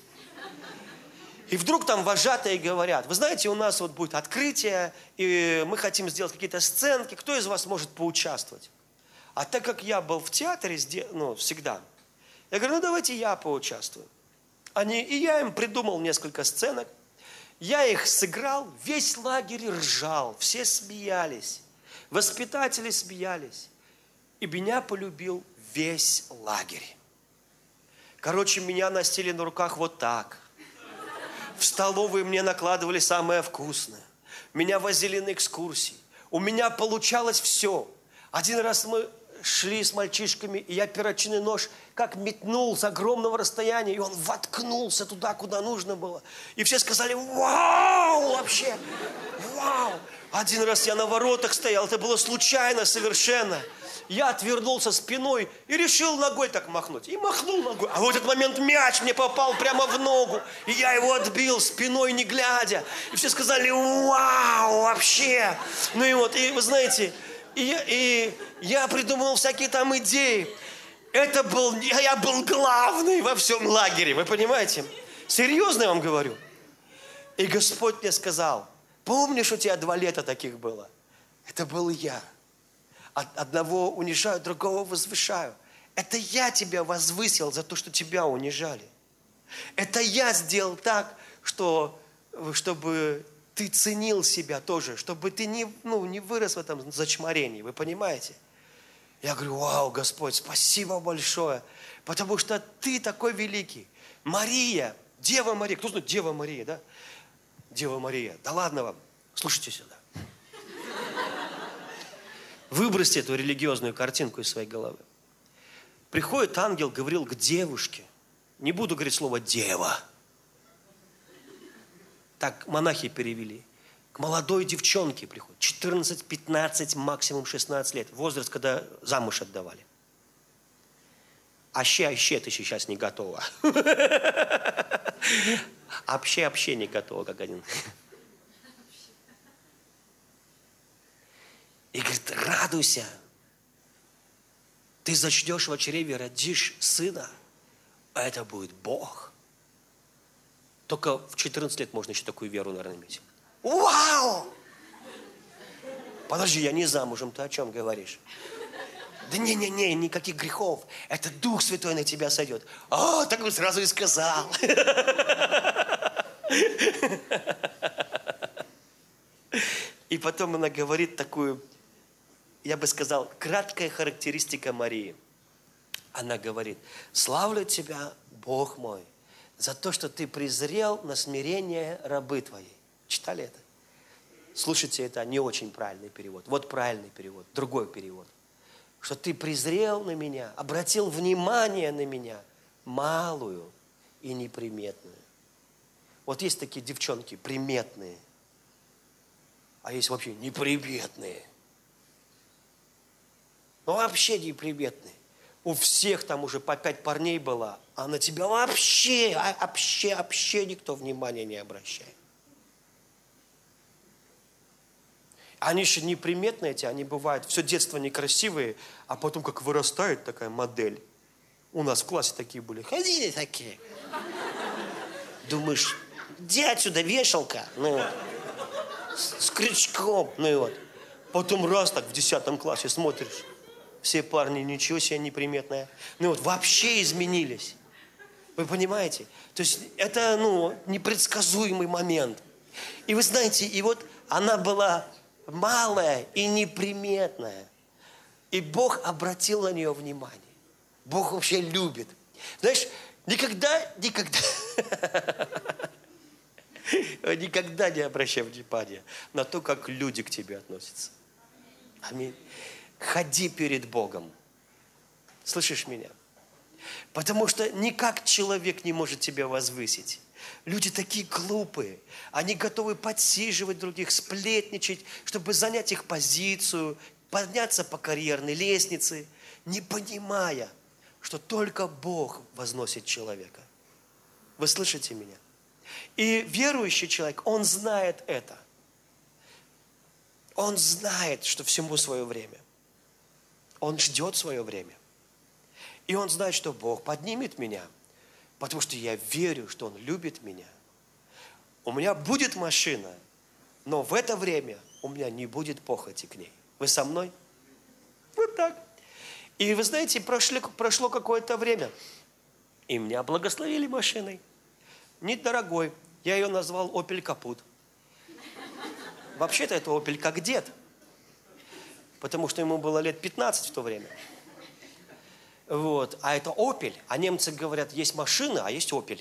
[SPEAKER 1] И вдруг там вожатые говорят, вы знаете, у нас вот будет открытие, и мы хотим сделать какие-то сценки, кто из вас может поучаствовать? А так как я был в театре всегда, я говорю, давайте я поучаствую. И я им придумал несколько сценок, я их сыграл, весь лагерь ржал, все смеялись, воспитатели смеялись, и меня полюбил весь лагерь. Короче, меня носили на руках вот так. В столовой мне накладывали самое вкусное. Меня возили на экскурсии. У меня получалось все. Один раз мы шли с мальчишками, и я перочинный нож как метнул с огромного расстояния, и он воткнулся туда, куда нужно было. И все сказали, вау, вообще, вау. Один раз я на воротах стоял, это было случайно совершенно. Я отвернулся спиной и решил ногой так махнуть. И махнул ногой. А в этот момент мяч мне попал прямо в ногу. И я его отбил спиной, не глядя. И все сказали, вау, вообще. И вы знаете, и я придумывал всякие там идеи. Я был главный во всем лагере, вы понимаете? Серьезно я вам говорю. И Господь мне сказал, помнишь, у тебя 2 лета таких было? Это был я. Одного унижаю, другого возвышаю. Это я тебя возвысил за то, что тебя унижали. Это я сделал так, чтобы ты ценил себя тоже, чтобы ты не вырос в этом зачморении, вы понимаете? Я говорю, вау, Господь, спасибо большое, потому что ты такой великий. Мария, Дева Мария, кто знает Дева Мария, да? Дева Мария, да ладно вам, слушайте сюда. Выбросьте эту религиозную картинку из своей головы. Приходит ангел Гавриил к девушке. Не буду говорить слово «дева». Так монахи перевели. К молодой девчонке приходит. 14, 15, максимум 16 лет. Возраст, когда замуж отдавали. Аще ты сейчас не готова. Вообще не готова, как один. И говорит, радуйся. Ты зачнешь в чреве, родишь сына. А это будет Бог. Только в 14 лет можно еще такую веру, наверное, иметь. Вау! Подожди, я не замужем, ты о чем говоришь? Да не, никаких грехов. Это Дух Святой на тебя сойдет. Так он сразу и сказал. И потом она говорит такую, я бы сказал, краткая характеристика Марии. Она говорит, славлю тебя, Бог мой, за то, что ты презрел на смирение рабы твоей. Читали это? Слушайте, это не очень правильный перевод. Вот правильный перевод, другой перевод. Что ты презрел на меня, обратил внимание на меня, малую и неприметную. Вот есть такие девчонки приметные, а есть вообще неприметные. Ну вообще неприметные. У всех там уже по 5 парней было, а на тебя вообще никто внимания не обращает. Они еще неприметные эти, они бывают все детство некрасивые, а потом как вырастает такая модель. У нас в классе такие были. Ходили такие. Думаешь, где отсюда вешалка? Ну вот. С крючком. Ну и вот. Потом раз так в 10 классе смотришь. Все парни, ничего себе неприметное. Ну вот, вообще изменились. Вы понимаете? То есть это, непредсказуемый момент. И вы знаете, и вот она была малая и неприметная. И Бог обратил на нее внимание. Бог вообще любит. Знаешь, никогда не обращай внимания на то, как люди к тебе относятся. Аминь. Ходи перед Богом. Слышишь меня? Потому что никак человек не может тебя возвысить. Люди такие глупые. Они готовы подсиживать других, сплетничать, чтобы занять их позицию, подняться по карьерной лестнице, не понимая, что только Бог возносит человека. Вы слышите меня? И верующий человек, он знает это. Он знает, что всему свое время. Он ждет свое время. И он знает, что Бог поднимет меня, потому что я верю, что Он любит меня. У меня будет машина, но в это время у меня не будет похоти к ней. Вы со мной? Вот так. И вы знаете, прошло какое-то время, и меня благословили машиной. Недорогой. Я ее назвал Opel Kaput. Вообще-то это Opel как дед. Потому что ему было лет 15 в то время. Вот. А это Opel. А немцы говорят, есть машина, а есть Opel.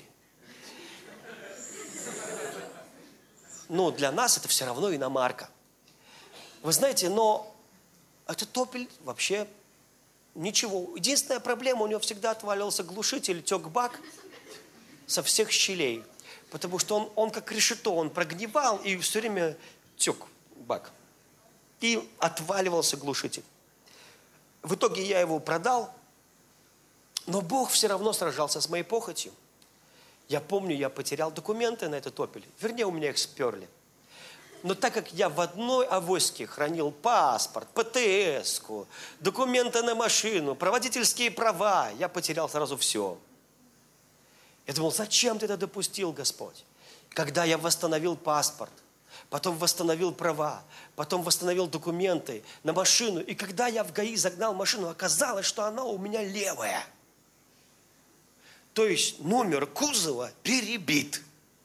[SPEAKER 1] Ну, для нас это все равно иномарка. Вы знаете, но этот Opel вообще ничего. Единственная проблема, у него всегда отваливался глушитель, тек бак со всех щелей. Потому что он как решето, он прогнивал и все время тек бак. И отваливался глушитель. В итоге я его продал, но Бог все равно сражался с моей похотью. Я помню, я потерял документы на этот Opel. Вернее, у меня их сперли. Но так как я в одной авоське хранил паспорт, ПТС-ку, документы на машину, проводительские права, я потерял сразу все. Я думал, зачем ты это допустил, Господь? Когда я восстановил паспорт, потом восстановил права, потом восстановил документы на машину, и когда я в ГАИ загнал машину, оказалось, что она у меня левая. То есть номер кузова перебит.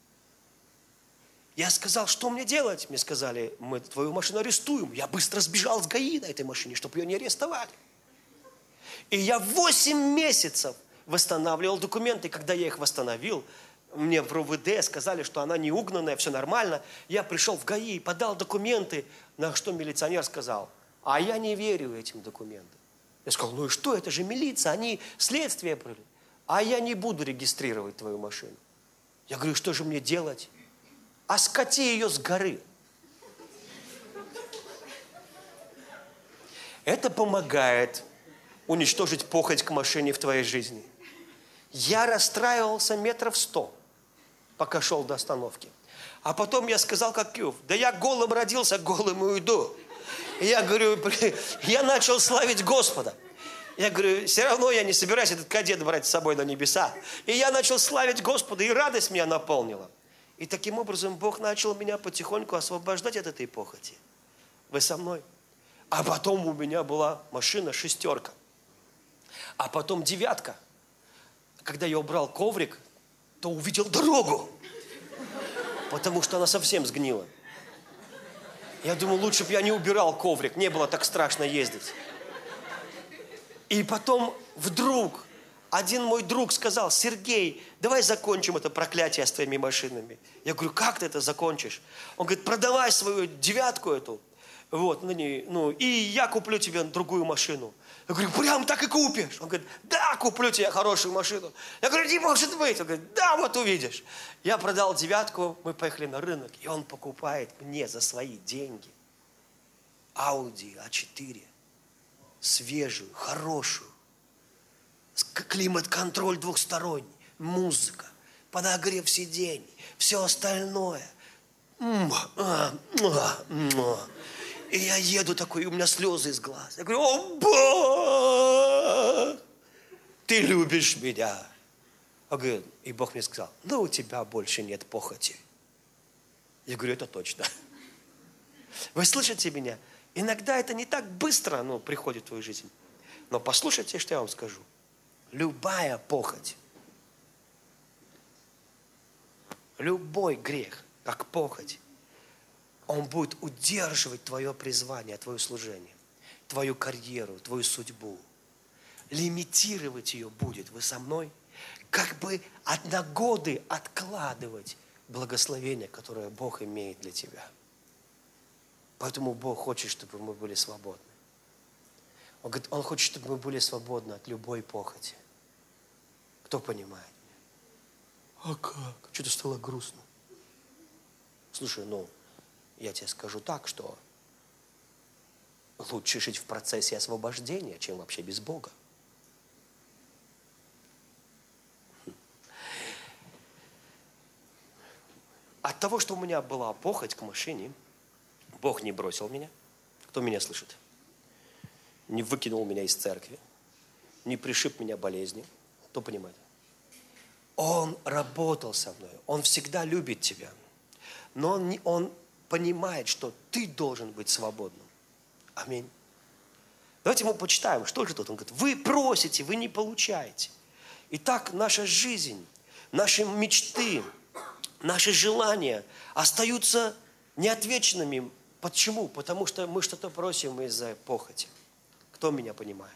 [SPEAKER 1] Я сказал, что мне делать? Мне сказали, мы твою машину арестуем. Я быстро сбежал с ГАИ на этой машине, чтобы ее не арестовали. И я 8 месяцев восстанавливал документы. Когда я их восстановил, мне в РОВД сказали, что она не угнанная, все нормально. Я пришел в ГАИ, подал документы, на что милиционер сказал, а я не верю этим документам. Я сказал, ну и что, это же милиция, они следствие провели. А я не буду регистрировать твою машину. Я говорю, что же мне делать? А скати ее с горы. Это помогает уничтожить похоть к машине в твоей жизни. Я расстраивался 100 метров, пока шел до остановки. А потом я сказал, как Киев, да я голым родился, голым и уйду. И я говорю, я начал славить Господа. Я говорю, все равно я не собираюсь этот кадет брать с собой на небеса. И я начал славить Господа, и радость меня наполнила. И таким образом Бог начал меня потихоньку освобождать от этой похоти. Вы со мной? А потом у меня была машина 6. А потом 9. Когда я убрал коврик, то увидел дорогу. Потому что она совсем сгнила. Я думаю, лучше бы я не убирал коврик, не было так страшно ездить. И потом вдруг один мой друг сказал, Сергей, давай закончим это проклятие с твоими машинами. Я говорю, как ты это закончишь? Он говорит, продавай свою 9 эту, вот, и я куплю тебе другую машину. Я говорю, прям так и купишь? Он говорит, да, куплю тебе хорошую машину. Я говорю, не может быть. Он говорит, да, вот увидишь. Я продал 9, мы поехали на рынок, и он покупает мне за свои деньги Audi A4, свежую, хорошую, климат-контроль двухсторонний, музыка, подогрев сидений, все остальное. И я еду такой, и у меня слезы из глаз. Я говорю, о, Бог, ты любишь меня. И Бог мне сказал, ну, у тебя больше нет похоти. Я говорю, это точно. Вы слышите меня? Иногда это не так быстро приходит в твою жизнь. Но послушайте, что я вам скажу. Любая похоть, любой грех, как похоть, он будет удерживать твое призвание, твое служение, твою карьеру, твою судьбу. Лимитировать ее будет, вы со мной? Как бы на годы откладывать благословение, которое Бог имеет для тебя. Поэтому Бог хочет, чтобы мы были свободны. Он говорит, Он хочет, чтобы мы были свободны от любой похоти. Кто понимает? А как? Что-то стало грустно. Слушай, я тебе скажу так, что лучше жить в процессе освобождения, чем вообще без Бога. От того, что у меня была похоть к машине, Бог не бросил меня. Кто меня слышит? Не выкинул меня из церкви, не пришиб меня болезнью. Кто понимает? Он работал со мной, Он всегда любит тебя. Но Он понимает, что ты должен быть свободным. Аминь. Давайте мы почитаем, что же тут. Он говорит, вы просите, вы не получаете. Итак, наша жизнь, наши мечты, наши желания остаются неотвеченными. Почему? Потому что мы что-то просим из-за похоти. Кто меня понимает?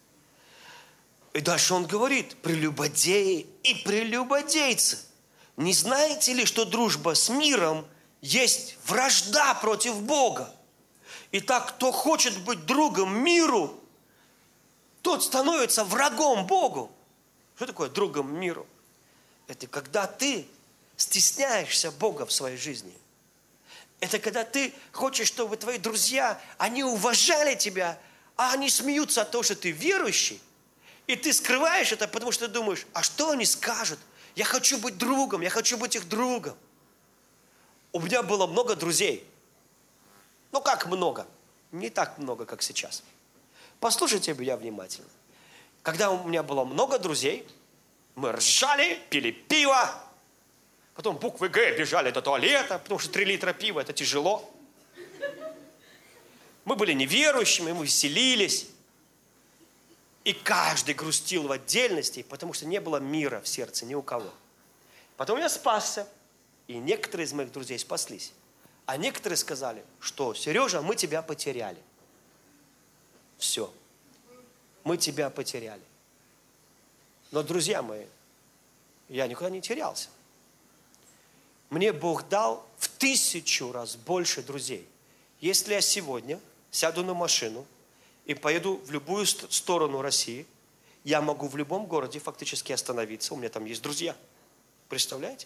[SPEAKER 1] И дальше он говорит, прелюбодеи и прелюбодейцы. Не знаете ли, что дружба с миром есть вражда против Бога? Итак, кто хочет быть другом миру, тот становится врагом Богу. Что такое другом миру? Это когда ты стесняешься Бога в своей жизни. Это когда ты хочешь, чтобы твои друзья, они уважали тебя, а они смеются от того, что ты верующий. И ты скрываешь это, потому что ты думаешь, а что они скажут? Я хочу быть другом, я хочу быть их другом. У меня было много друзей, Ну как много? Не так много, как сейчас. Послушайте меня внимательно. Когда у меня было много друзей, мы ржали, пили пиво, потом буквы Г бежали до туалета, потому что 3 литра пива – это тяжело. Мы были неверующими, мы веселились. И каждый грустил в отдельности, потому что не было мира в сердце ни у кого. Потом я спасся, и некоторые из моих друзей спаслись. А некоторые сказали, что Сережа, мы тебя потеряли. Все. Мы тебя потеряли. Но, друзья мои, я никуда не терялся. Мне Бог дал в 1000 раз больше друзей. Если я сегодня сяду на машину и поеду в любую сторону России, я могу в любом городе фактически остановиться, у меня там есть друзья. Представляете?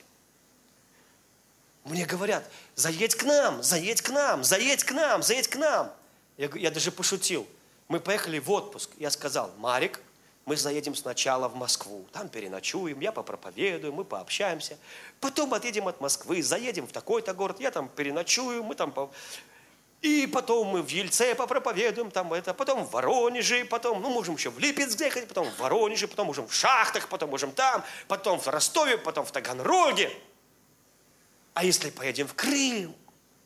[SPEAKER 1] Мне говорят, заедь к нам, заедь к нам, заедь к нам, заедь к нам. Я даже пошутил. Мы поехали в отпуск. Я сказал, Марик, мы заедем сначала в Москву, там переночуем, я попроповедую, мы пообщаемся. Потом отъедем от Москвы, заедем в такой-то город, я там переночую, мы там... И потом мы в Ельце попроповедуем, там это, потом в Воронеже, потом, можем еще в Липецк заехать, потом в Воронеже, потом можем в Шахтах, потом можем там, потом в Ростове, потом в Таганроге. А если поедем в Крым?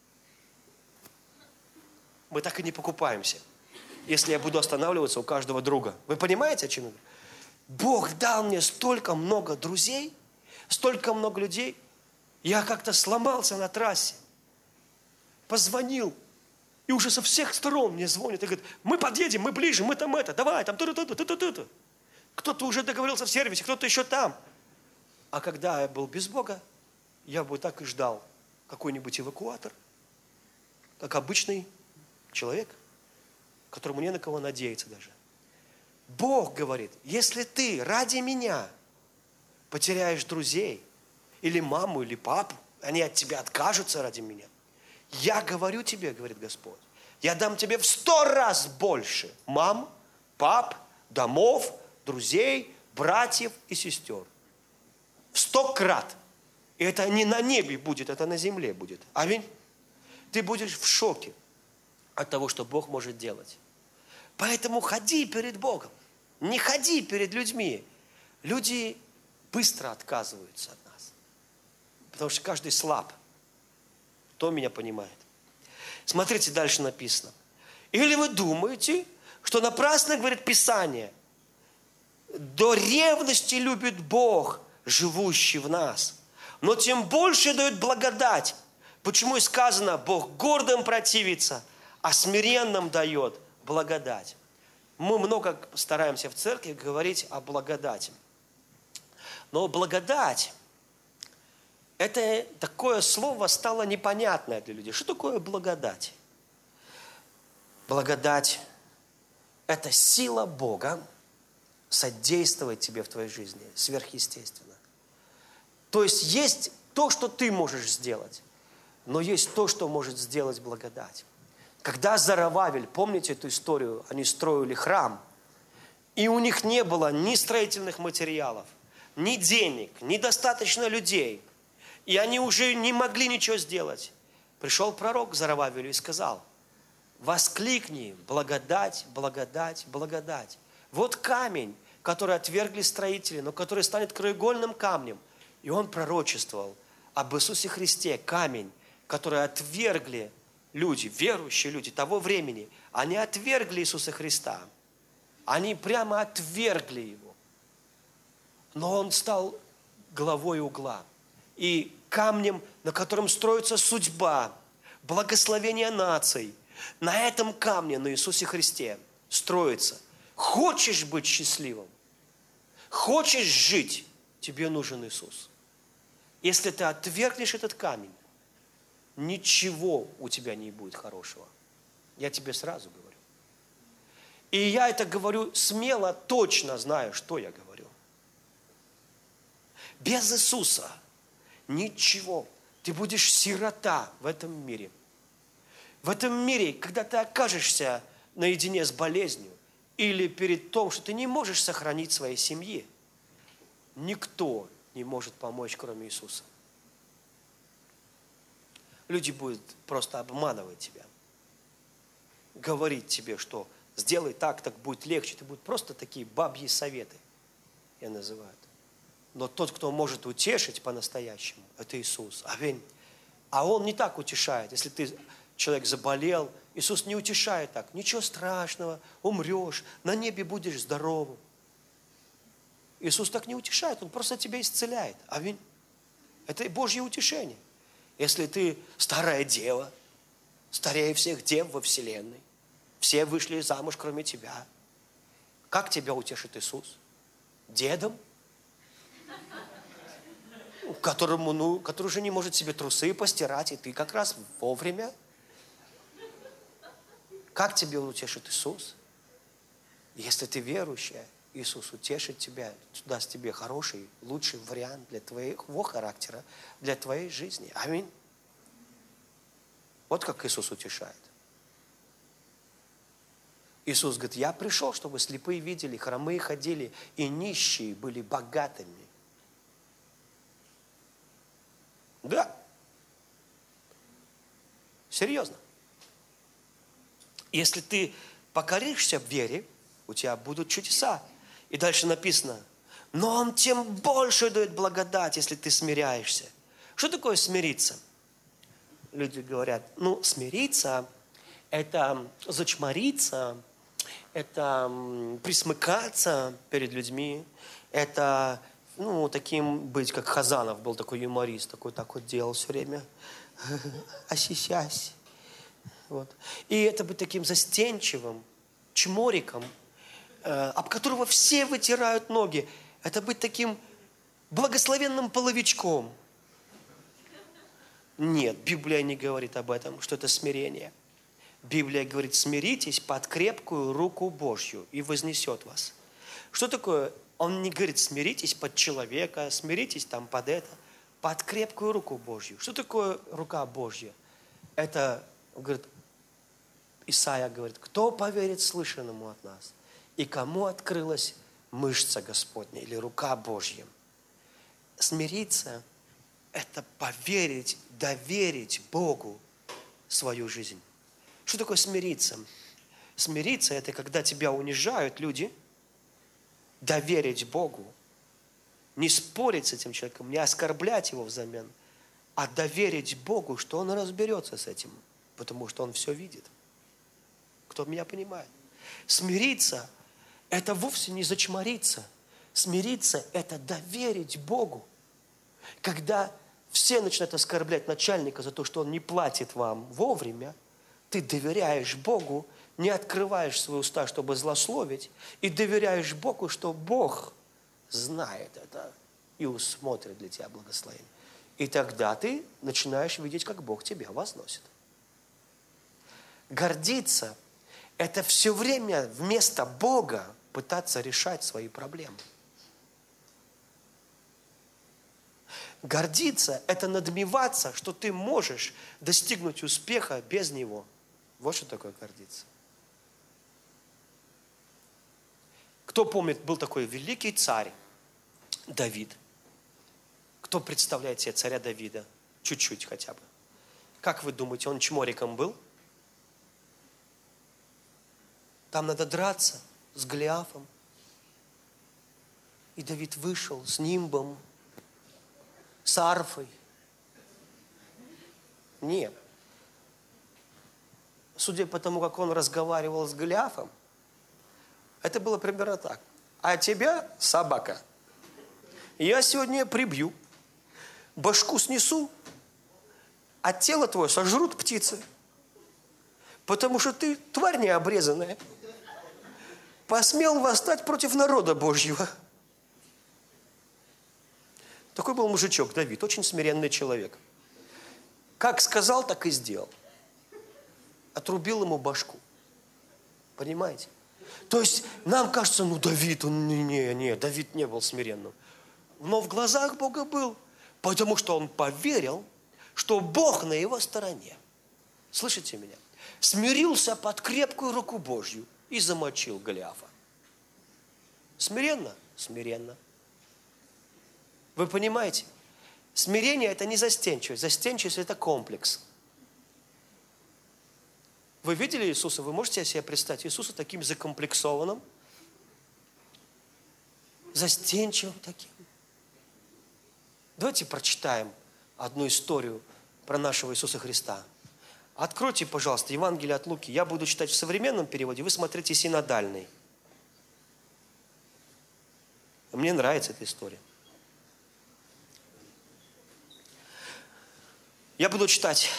[SPEAKER 1] Мы так и не покупаемся, если я буду останавливаться у каждого друга. Вы понимаете, о чем я говорю? Бог дал мне столько много друзей, столько много людей. Я как-то сломался на трассе, позвонил, и уже со всех сторон мне звонят и говорят, мы подъедем, мы ближе, мы там это, давай, там то-то. Кто-то уже договорился в сервисе, кто-то еще там. А когда я был без Бога, я бы так и ждал какой-нибудь эвакуатор, как обычный человек, которому не на кого надеяться даже. Бог говорит, если ты ради меня потеряешь друзей, или маму, или папу, они от тебя откажутся ради меня, я говорю тебе, говорит Господь, я дам тебе в 100 раз больше мам, пап, домов, друзей, братьев и сестер. В 100 крат. И это не на небе будет, это на земле будет. Аминь. Ты будешь в шоке от того, что Бог может делать. Поэтому ходи перед Богом. Не ходи перед людьми. Люди быстро отказываются от нас. Потому что каждый слаб. Кто меня понимает? Смотрите, дальше написано. Или вы думаете, что напрасно говорит Писание, до ревности любит Бог, живущий в нас, но тем больше дает благодать. Почему и сказано, Бог гордым противится, а смиренным дает благодать. Мы много стараемся в церкви говорить о благодати. Но благодать, это такое слово стало непонятное для людей. Что такое благодать? Благодать – это сила Бога содействовать тебе в твоей жизни сверхъестественно. То есть то, что ты можешь сделать, но есть то, что может сделать благодать. Когда Зоровавель, помните эту историю, они строили храм, и у них не было ни строительных материалов, ни денег, ни достаточно людей, и они уже не могли ничего сделать. Пришел пророк к Зоровавелю и сказал, воскликни, благодать, благодать, благодать. Вот камень, который отвергли строители, но который станет краеугольным камнем. И он пророчествовал об Иисусе Христе, камень, который отвергли люди, верующие люди того времени. Они отвергли Иисуса Христа. Они прямо отвергли Его. Но Он стал главой угла. И камнем, на котором строится судьба, благословение наций, на этом камне, на Иисусе Христе, строится. Хочешь быть счастливым? Хочешь жить? Тебе нужен Иисус. Если ты отвергнешь этот камень, ничего у тебя не будет хорошего. Я тебе сразу говорю. И я это говорю смело, точно знаю, что я говорю. Без Иисуса ничего. Ты будешь сирота в этом мире. В этом мире, когда ты окажешься наедине с болезнью или перед тем, что ты не можешь сохранить своей семьи, никто не может помочь, кроме Иисуса. Люди будут просто обманывать тебя. говорить тебе, что сделай так, так будет легче. Это будут просто такие бабьи советы, я называю это. Но тот, кто может утешить по-настоящему, это Иисус. Аминь. А Он не так утешает. Если человек заболел, Иисус не утешает так. Ничего страшного, умрешь, на небе будешь здоровым. Иисус так не утешает, Он просто тебя исцеляет. Аминь. Это Божье утешение. Если ты старая дева, старее всех дев во вселенной, все вышли замуж, кроме тебя, как тебя утешит Иисус? Дедом? Который уже не может себе трусы постирать, и ты как раз вовремя. Как тебя утешит Иисус? Если ты верующая, Иисус утешит тебя, даст тебе хороший, лучший вариант для твоего характера, для твоей жизни. Аминь. Вот как Иисус утешает. Иисус говорит, я пришел, чтобы слепые видели, хромые ходили, и нищие были богатыми. Да. Серьезно. Если ты покоришься в вере, у тебя будут чудеса. И дальше написано, но Он тем больше дает благодать, если ты смиряешься. Что такое смириться? Люди говорят, смириться – это зачмориться, это присмыкаться перед людьми, это, таким быть, как Хазанов был такой юморист, такой так вот делал все время. Осисясь. Вот. И это быть таким застенчивым, чмориком, об которого все вытирают ноги. Это быть таким благословенным половичком. Нет, Библия не говорит об этом, что это смирение. Библия говорит, смиритесь под крепкую руку Божью, и вознесет вас. Что такое? Он не говорит, смиритесь под человека, смиритесь там под это. Под крепкую руку Божью. Что такое рука Божья? Это, говорит, Исаия говорит, кто поверит слышанному от нас? И кому открылась мышца Господня или рука Божья? Смириться – это поверить, доверить Богу свою жизнь. Что такое смириться? Смириться – это когда тебя унижают люди, доверить Богу, не спорить с этим человеком, не оскорблять его взамен, а доверить Богу, что Он разберется с этим, потому что Он все видит. Кто меня понимает? Смириться – это вовсе не зачмориться. Смириться – это доверить Богу. Когда все начинают оскорблять начальника за то, что он не платит вам вовремя, ты доверяешь Богу, не открываешь свои уста, чтобы злословить, и доверяешь Богу, что Бог знает это и усмотрит для тебя благословение. И тогда ты начинаешь видеть, как Бог тебя возносит. Гордиться – это все время вместо Бога пытаться решать свои проблемы. Гордиться – это надмеваться, что ты можешь достигнуть успеха без Него. Вот что такое гордиться. Кто помнит, был такой великий царь Давид. Кто представляет себе царя Давида? Чуть-чуть хотя бы. Как вы думаете, он чмориком был? Там надо драться с Голиафом. И Давид вышел с нимбом, с арфой. Нет. Судя по тому, как он разговаривал с Голиафом, это было примерно так. А тебя, собака, я сегодня прибью, башку снесу, а тело твое сожрут птицы. Потому что ты, тварь необрезанная, посмел восстать против народа Божьего. Такой был мужичок Давид, очень смиренный человек. Как сказал, так и сделал. Отрубил ему башку. Понимаете? То есть нам кажется, Давид, Давид не был смиренным. Но в глазах Бога был. Потому что он поверил, что Бог на его стороне. Слышите меня? Смирился под крепкую руку Божью и замочил Голиафа. Смиренно? Смиренно. Вы понимаете? Смирение – это не застенчивость. Застенчивость – это комплекс. Вы видели Иисуса? Вы можете себе представить Иисуса таким закомплексованным, застенчивым таким? Давайте прочитаем одну историю про нашего Иисуса Христа. Откройте, пожалуйста, Евангелие от Луки. Я буду читать в современном переводе, вы смотрите синодальный. Мне нравится эта история. Я буду читать.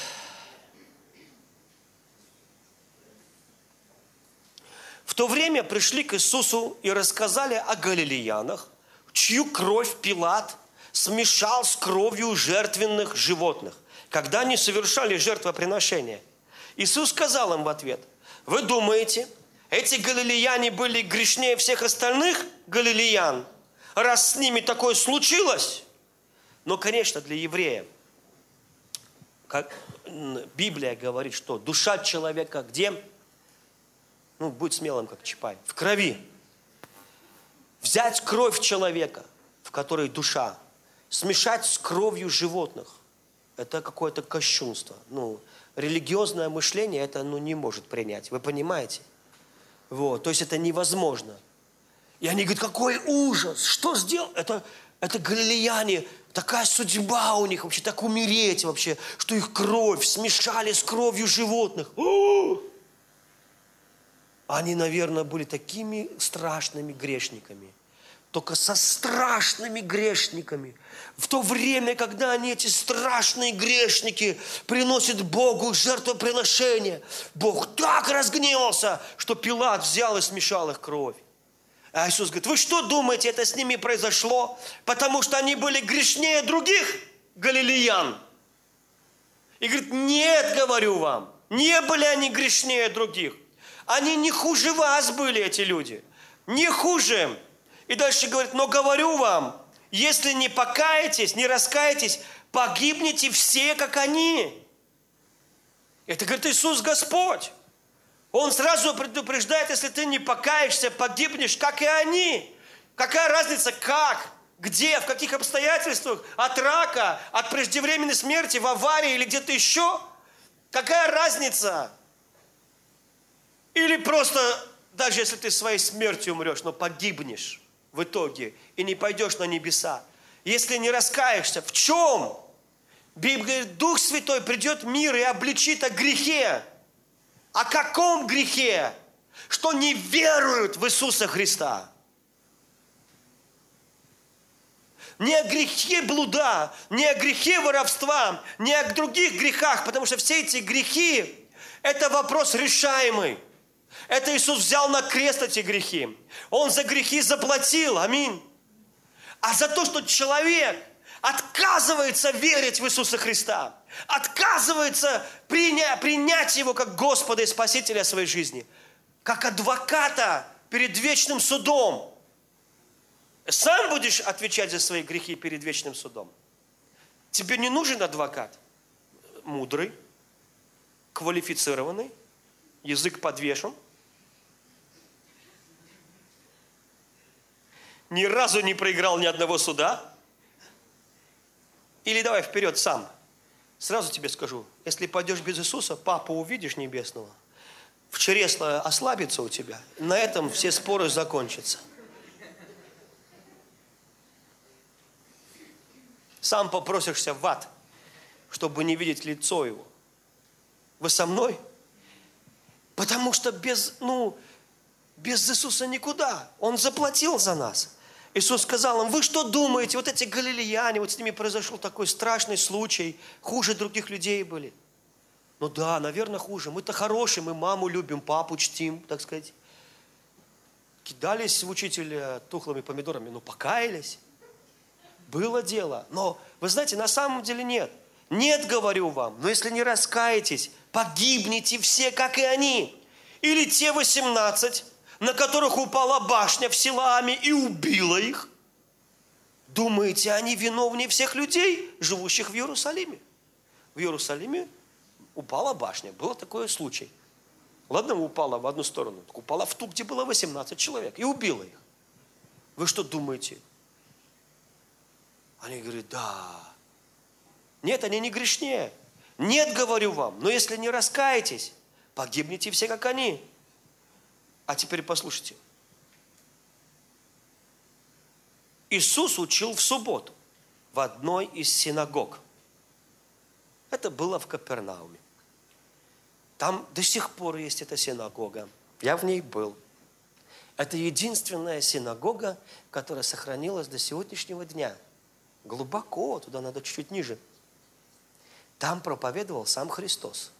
[SPEAKER 1] В то время пришли к Иисусу и рассказали о галилеянах, чью кровь Пилат смешал с кровью жертвенных животных, когда они совершали жертвоприношение. Иисус сказал им в ответ: вы думаете, эти галилеяне были грешнее всех остальных галилеян, раз с ними такое случилось? Но, конечно, для еврея, как Библия говорит, что душа человека где? Будь смелым, как Чапай. В крови. Взять кровь человека, в которой душа, смешать с кровью животных. Это какое-то кощунство. Религиозное мышление это не может принять. Вы понимаете? То есть это невозможно. И они говорят, какой ужас! Что сделал? Это галилеяне, такая судьба у них вообще, так умереть вообще, что их кровь смешали с кровью животных. Они, наверное, были такими страшными грешниками. Только со страшными грешниками. В то время, когда они, эти страшные грешники, приносят Богу жертвоприношение, Бог так разгневался, что Пилат взял и смешал их кровь. А Иисус говорит, вы что думаете, это с ними произошло? Потому что они были грешнее других галилеян. И говорит, нет, говорю вам, не были они грешнее других. Они не хуже вас были, эти люди. Не хуже. И дальше говорит, но говорю вам, если не покаетесь, не раскаетесь, погибнете все, как они. Это говорит Иисус Господь. Он сразу предупреждает, если ты не покаешься, погибнешь, как и они. Какая разница, как, где, в каких обстоятельствах, от рака, от преждевременной смерти, в аварии или где-то еще? Какая разница? Или просто, даже если ты своей смертью умрешь, но погибнешь в итоге и не пойдешь на небеса. Если не раскаешься, в чем? Библия говорит, Дух Святой придет в мир и обличит о грехе. О каком грехе? Что не веруют в Иисуса Христа. Не о грехе блуда, не о грехе воровства, не о других грехах, потому что все эти грехи – это вопрос решаемый. Это Иисус взял на крест эти грехи. Он за грехи заплатил. Аминь. А за то, что человек отказывается верить в Иисуса Христа, отказывается принять Его как Господа и Спасителя своей жизни, как адвоката перед вечным судом. Сам будешь отвечать за свои грехи перед вечным судом. Тебе не нужен адвокат. Мудрый, квалифицированный, язык подвешен. Ни разу не проиграл ни одного суда. Или давай вперед сам. Сразу тебе скажу, если пойдешь без Иисуса, папу увидишь небесного, в чресло ослабится у тебя, на этом все споры закончатся. Сам попросишься в ад, чтобы не видеть лицо его. Вы со мной? Потому что без Иисуса никуда. Он заплатил за нас. Иисус сказал им, вы что думаете, вот эти галилеяне, вот с ними произошел такой страшный случай, хуже других людей были. Ну да, наверное, хуже. Мы-то хорошие, мы маму любим, папу чтим, так сказать. Кидались в учителя тухлыми помидорами, покаялись. Было дело. Но, вы знаете, на самом деле нет. Нет, говорю вам, но если не раскаетесь, погибнете все, как и они. Или те 18, на которых упала башня в Силааме и убила их. Думаете, они виновнее всех людей, живущих в Иерусалиме? В Иерусалиме упала башня. Был такой случай. Ладно, упала в одну сторону. Упала в ту, где было 18 человек. И убила их. Вы что думаете? Они говорят, да. Нет, они не грешнее. Нет, говорю вам, но если не раскаетесь, погибнете все, как они. А теперь послушайте. Иисус учил в субботу в одной из синагог. Это было в Капернауме. Там до сих пор есть эта синагога. Я в ней был. Это единственная синагога, которая сохранилась до сегодняшнего дня. Глубоко, туда надо чуть-чуть ниже. Там проповедовал сам Христос.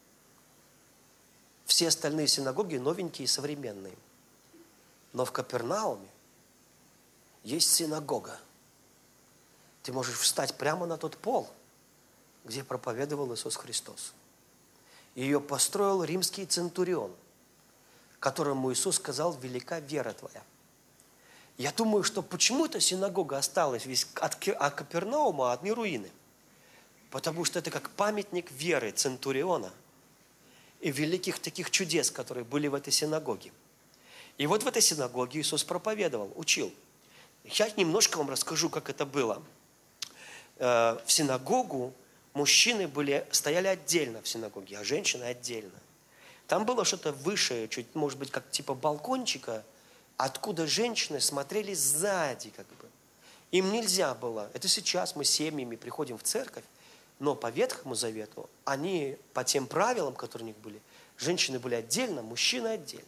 [SPEAKER 1] Все остальные синагоги новенькие и современные. Но в Капернауме есть синагога. Ты можешь встать прямо на тот пол, где проповедовал Иисус Христос. Ее построил римский центурион, которому Иисус сказал: велика вера твоя. Я думаю, что почему эта синагога осталась от Капернаума, одни руины. Потому что это как памятник веры центуриона и великих таких чудес, которые были в этой синагоге. И вот в этой синагоге Иисус проповедовал, учил. Я немножко вам расскажу, как это было. В синагогу мужчины стояли отдельно в синагоге, а женщины отдельно. Там было что-то выше, чуть, может быть, как типа балкончика, откуда женщины смотрели сзади, как бы. Им нельзя было. Это сейчас мы семьями приходим в церковь, но по Ветхому Завету они, по тем правилам, которые у них были, женщины были отдельно, мужчины отдельно.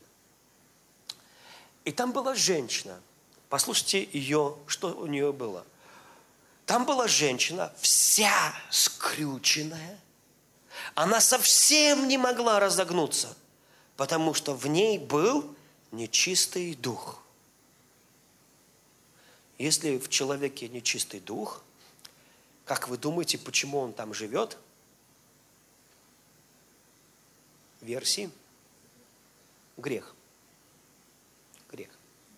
[SPEAKER 1] И там была женщина. Послушайте ее, что у нее было. Там была женщина, вся скрюченная. Она совсем не могла разогнуться, потому что в ней был нечистый дух. Если в человеке нечистый дух, как вы думаете, почему он там живет? Версии? Грех. Грех.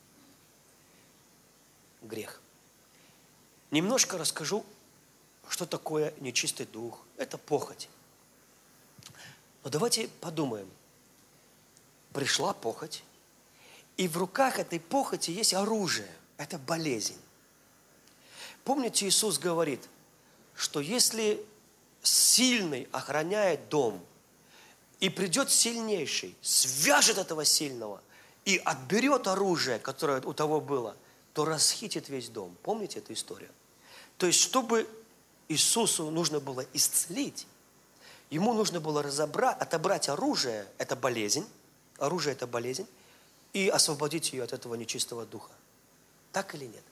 [SPEAKER 1] Грех. Немножко расскажу, что такое нечистый дух. Это похоть. Но давайте подумаем. Пришла похоть, и в руках этой похоти есть оружие. Это болезнь. Помните, Иисус говорит, что если сильный охраняет дом, и придет сильнейший, свяжет этого сильного и отберет оружие, которое у того было, то расхитит весь дом. Помните эту историю? То есть, чтобы Иисусу нужно было исцелить, ему нужно было отобрать оружие, это болезнь, оружие это болезнь, и освободить ее от этого нечистого духа. Так или нет?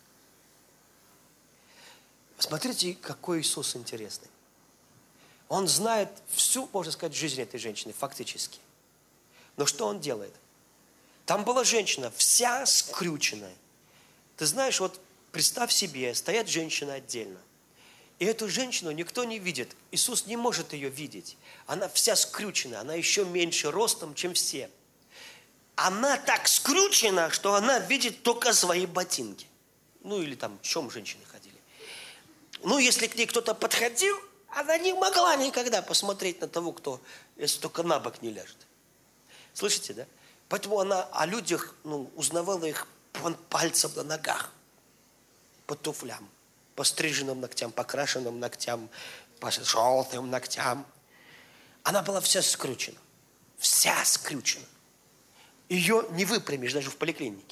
[SPEAKER 1] Смотрите, какой Иисус интересный. Он знает всю, можно сказать, жизнь этой женщины, фактически. Но что он делает? Там была женщина, вся скрюченная. Ты знаешь, вот представь себе, стоят женщины отдельно. И эту женщину никто не видит. Иисус не может ее видеть. Она вся скрючена, она еще меньше ростом, чем все. Она так скрючена, что она видит только свои ботинки. Ну или там, в чем женщины ходили. Ну, если к ней кто-то подходил, она не могла никогда посмотреть на того, кто, если только на бок не ляжет. Слышите, да? Поэтому она о людях узнавала их по пальцам на ногах, по туфлям, по стриженным ногтям, по крашенным ногтям, по желтым ногтям. Она была вся скрючена. Вся скрючена. Ее не выпрямишь даже в поликлинике.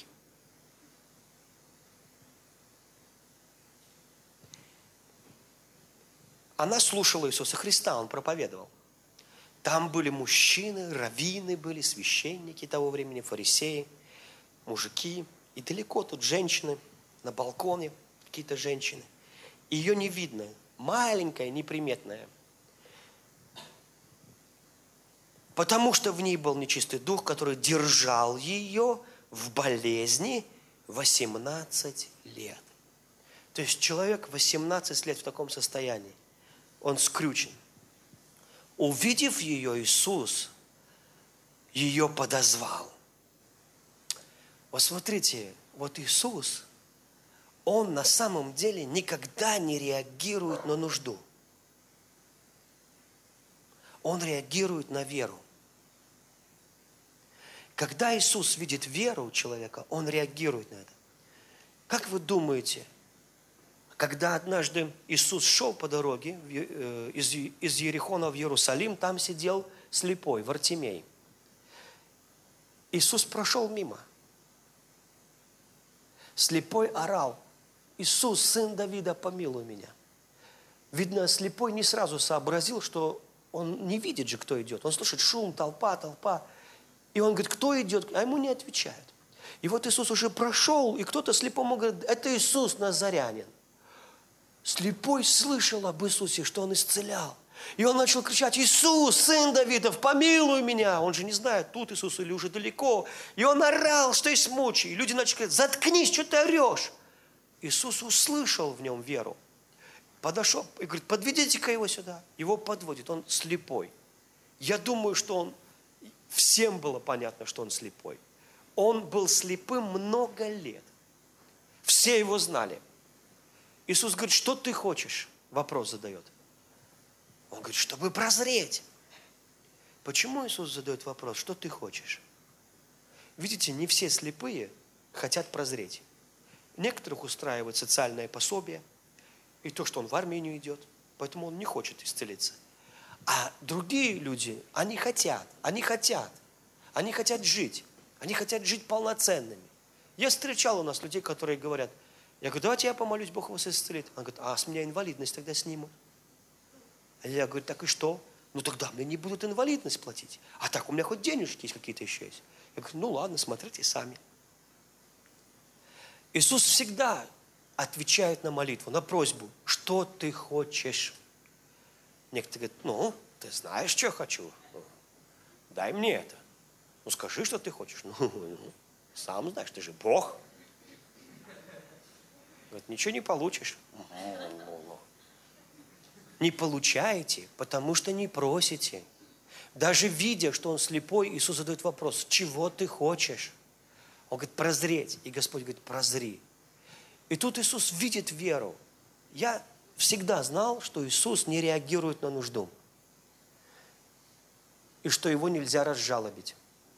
[SPEAKER 1] Она слушала Иисуса Христа, Он проповедовал. Там были мужчины, раввины были, священники того времени, фарисеи, мужики. И далеко тут женщины, на балконе какие-то женщины. Ее не видно, маленькая, неприметная. Потому что в ней был нечистый дух, который держал ее в болезни 18 лет. То есть человек 18 лет в таком состоянии. Он скрючен. Увидев ее, Иисус ее подозвал. Вот смотрите, вот Иисус, Он на самом деле никогда не реагирует на нужду. Он реагирует на веру. Когда Иисус видит веру у человека, Он реагирует на это. Как вы думаете, когда однажды Иисус шел по дороге из Иерихона в Иерусалим, там сидел слепой, Вартимей. Иисус прошел мимо. Слепой орал: Иисус, сын Давида, помилуй меня. Видно, слепой не сразу сообразил, что он не видит же, кто идет. Он слышит шум, толпа. И он говорит: кто идет? А ему не отвечают. И вот Иисус уже прошел, и кто-то слепому говорит: это Иисус Назарянин. Слепой слышал об Иисусе, что Он исцелял. И он начал кричать: Иисус, сын Давидов, помилуй меня. Он же не знает, тут Иисус или уже далеко. И он орал, что есть мочи. И люди начали говорить: заткнись, что ты орешь? Иисус услышал в нем веру. Подошел и говорит: подведите-ка его сюда. Его подводит, он слепой. Я думаю, что всем было понятно, что он слепой. Он был слепым много лет. Все его знали. Иисус говорит: что ты хочешь? Вопрос задает. Он говорит: чтобы прозреть. Почему Иисус задает вопрос: что ты хочешь? Видите, не все слепые хотят прозреть. Некоторых устраивает социальное пособие, и то, что он в армию не идет, поэтому он не хочет исцелиться. А другие люди, они хотят жить, они хотят жить полноценными. Я встречал у нас людей, которые говорят: я говорю: давайте я помолюсь, Бог вас исцелит. Он говорит: а с меня инвалидность тогда снимут. А я говорю: так и что? Ну тогда мне не будут инвалидность платить. А так у меня хоть денежки есть какие-то еще есть. Я говорю: ну ладно, смотрите сами. Иисус всегда отвечает на молитву, на просьбу: что ты хочешь? Некоторые говорят: ну, ты знаешь, что я хочу. Дай мне это. Ну, скажи, что ты хочешь. Ну, сам знаешь, ты же Бог. Говорит: ничего не получишь. Не получаете, потому что не просите. Даже видя, что он слепой, Иисус задает вопрос: чего ты хочешь? Он говорит: прозреть. И Господь говорит: прозри. И тут Иисус видит веру. Я всегда знал, что Иисус не реагирует на нужду. И что его нельзя разжалобить.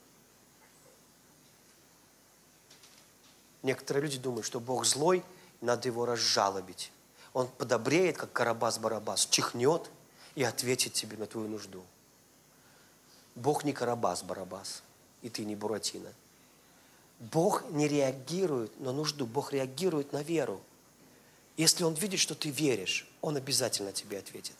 [SPEAKER 1] Некоторые люди думают, что Бог злой, надо его разжалобить. Он подобреет, как Карабас-Барабас, чихнет и ответит тебе на твою нужду. Бог не Карабас-Барабас, и ты не Буратино. Бог не реагирует на нужду, Бог реагирует на веру. Если Он видит, что ты веришь, Он обязательно тебе ответит.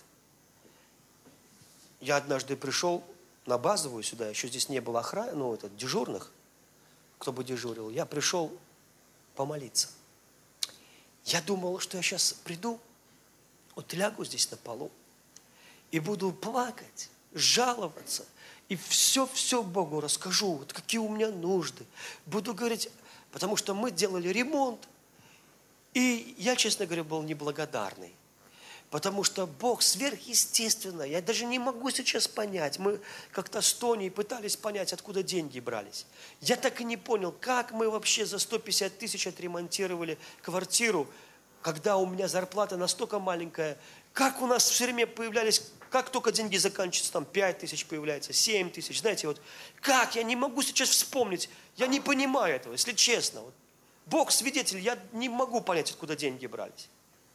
[SPEAKER 1] Я однажды пришел на базовую сюда, еще здесь не было дежурных, кто бы дежурил. Я пришел помолиться. Я думал, что я сейчас приду, вот лягу здесь на полу и буду плакать, жаловаться. И все Богу расскажу, вот какие у меня нужды. Буду говорить, потому что мы делали ремонт. И я, честно говоря, был неблагодарный. Потому что Бог сверхъестественно, я даже не могу сейчас понять. Мы как-то с Тоней пытались понять, откуда деньги брались. Я так и не понял, как мы вообще за 150 тысяч отремонтировали квартиру, когда у меня зарплата настолько маленькая. Как у нас все время появлялись, как только деньги заканчиваются, там 5 тысяч появляется, 7 тысяч. Знаете, вот как, я не могу сейчас вспомнить, я не понимаю этого, если честно. Вот, Бог свидетель, я не могу понять, откуда деньги брались.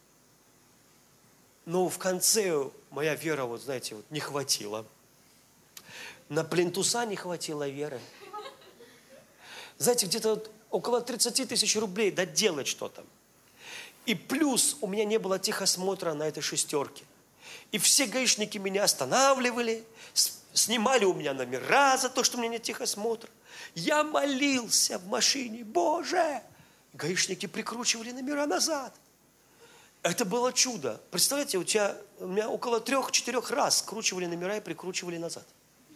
[SPEAKER 1] Но в конце моя вера, вот знаете, вот не хватило. На плинтуса не хватило веры. Знаете, где-то вот около 30 тысяч рублей доделать что-то. И плюс у меня не было техосмотра на этой шестерке. И все гаишники меня останавливали, снимали у меня номера за то, что у меня нет техосмотра. Я молился в машине: Боже! Гаишники прикручивали номера назад. Это было чудо. Представляете, у меня около 3-4 раз скручивали номера и прикручивали назад.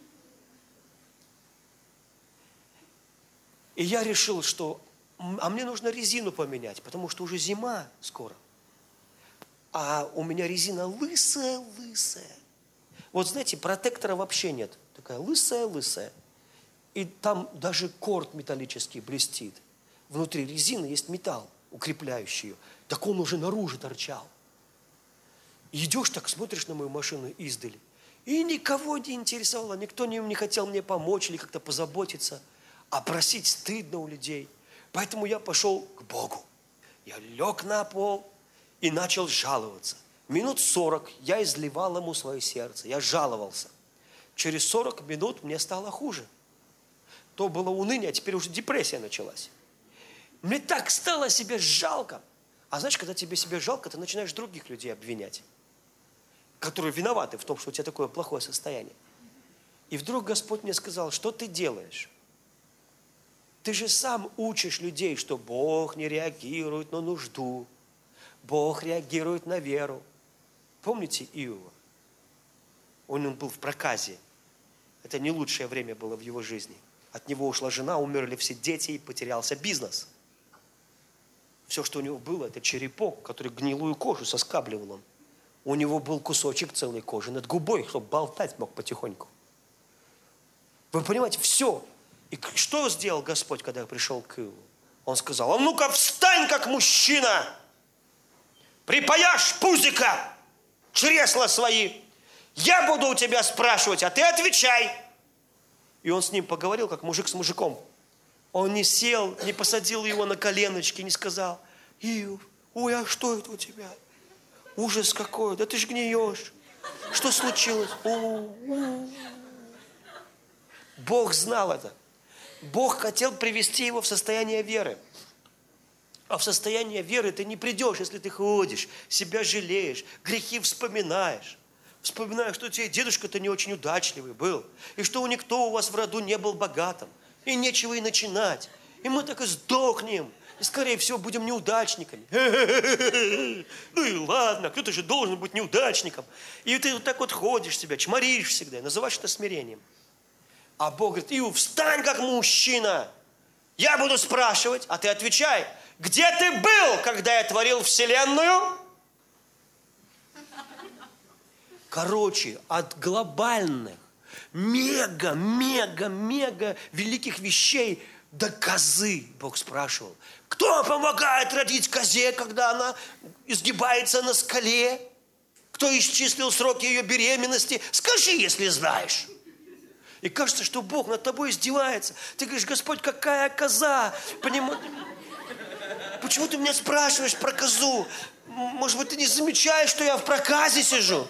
[SPEAKER 1] И я решил, что мне нужно резину поменять, потому что уже зима скоро. А у меня резина лысая. Вот знаете, протектора вообще нет. Такая лысая. И там даже корд металлический блестит. Внутри резины есть металл, укрепляющий ее. Так он уже наружу торчал. И идешь так, смотришь на мою машину издали. И никого не интересовало, никто не хотел мне помочь или как-то позаботиться. А просить стыдно у людей. Поэтому я пошел к Богу. Я лег на пол и начал жаловаться. Минут 40 я изливал ему свое сердце. Я жаловался. Через 40 минут мне стало хуже. То было уныние, а теперь уже депрессия началась. Мне так стало себя жалко. А знаешь, когда тебе себя жалко, ты начинаешь других людей обвинять, которые виноваты в том, что у тебя такое плохое состояние. И вдруг Господь мне сказал, что ты делаешь? Ты же сам учишь людей, что Бог не реагирует на нужду, Бог реагирует на веру. Помните Иова? Он был в проказе. Это не лучшее время было в его жизни. От него ушла жена, умерли все дети и потерялся бизнес. Все, что у него было, это черепок, который гнилую кожу соскабливал он. У него был кусочек целой кожи над губой, чтобы болтать мог потихоньку. Вы понимаете, все. И что сделал Господь, когда я пришел к Иову? Он сказал, а ну-ка встань как мужчина, припаяшь пузика, чресла свои. Я буду у тебя спрашивать, а ты отвечай. И он с ним поговорил, как мужик с мужиком. Он не сел, не посадил его на коленочки, не сказал, Иов, ой, а что это у тебя? Ужас какой, да ты ж гниешь. Что случилось? Бог знал это. Бог хотел привести его в состояние веры. А в состояние веры ты не придешь, если ты ходишь, себя жалеешь, грехи вспоминаешь. Вспоминаешь, что тебе дедушка-то не очень удачливый был, и что никто у вас в роду не был богатым, и нечего и начинать. И мы так и сдохнем, и, скорее всего, будем неудачниками. Ну и ладно, кто-то же должен быть неудачником. И ты вот так вот ходишь себя, чморишь всегда, называешь это смирением. А Бог говорит, Иов, встань как мужчина. Я буду спрашивать, а ты отвечай. Где ты был, когда я творил вселенную? Короче, от глобальных, мега великих вещей до козы Бог спрашивал. Кто помогает родить козе, когда она изгибается на скале? Кто исчислил сроки ее беременности? Скажи, если знаешь. И кажется, что Бог над тобой издевается. Ты говоришь, Господь, какая коза? Почему ты меня спрашиваешь про козу? Может быть, ты не замечаешь, что я в проказе сижу?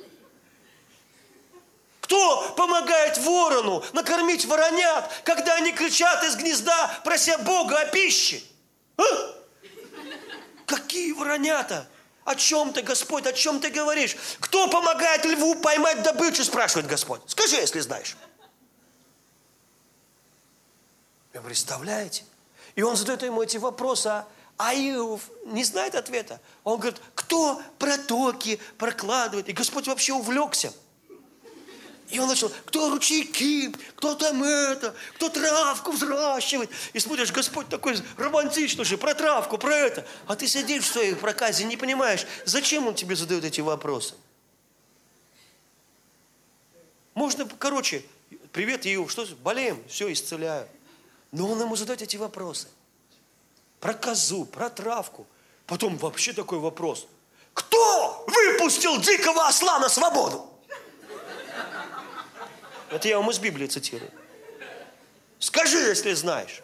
[SPEAKER 1] Кто помогает ворону накормить воронят, когда они кричат из гнезда, прося Бога о пище? А? Какие воронята? О чем ты, Господь, о чем ты говоришь? Кто помогает льву поймать добычу, спрашивает Господь. Скажи, если знаешь. Вы представляете? И он задает ему эти вопросы, а Иов не знает ответа. Он говорит, кто протоки прокладывает? И Господь вообще увлекся. И он начал, кто ручейки, кто там это, кто травку взращивает. И смотришь, Господь такой романтичный же, про травку, про это. А ты сидишь в своей проказе, не понимаешь, зачем он тебе задает эти вопросы. Можно, короче, привет, Иов, что болеем, все, исцеляю. Но он ему задает эти вопросы. Про козу, про травку. Потом вообще такой вопрос. Кто выпустил дикого осла на свободу? Это я вам из Библии цитирую. Скажи, если знаешь.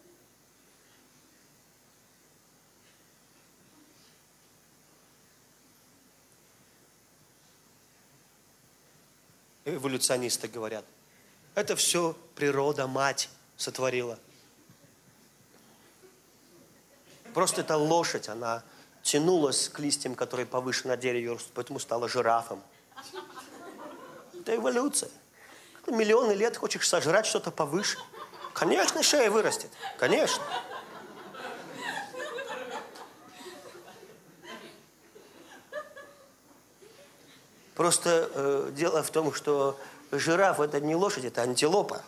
[SPEAKER 1] Эволюционисты говорят, это все природа, мать сотворила. Просто эта лошадь, она тянулась к листьям, которые повыше на дереве растут, поэтому стала жирафом. Это эволюция. Когда миллионы лет хочешь сожрать что-то повыше, конечно, шея вырастет. Конечно. Просто дело в том, что жираф – это не лошадь, это антилопа.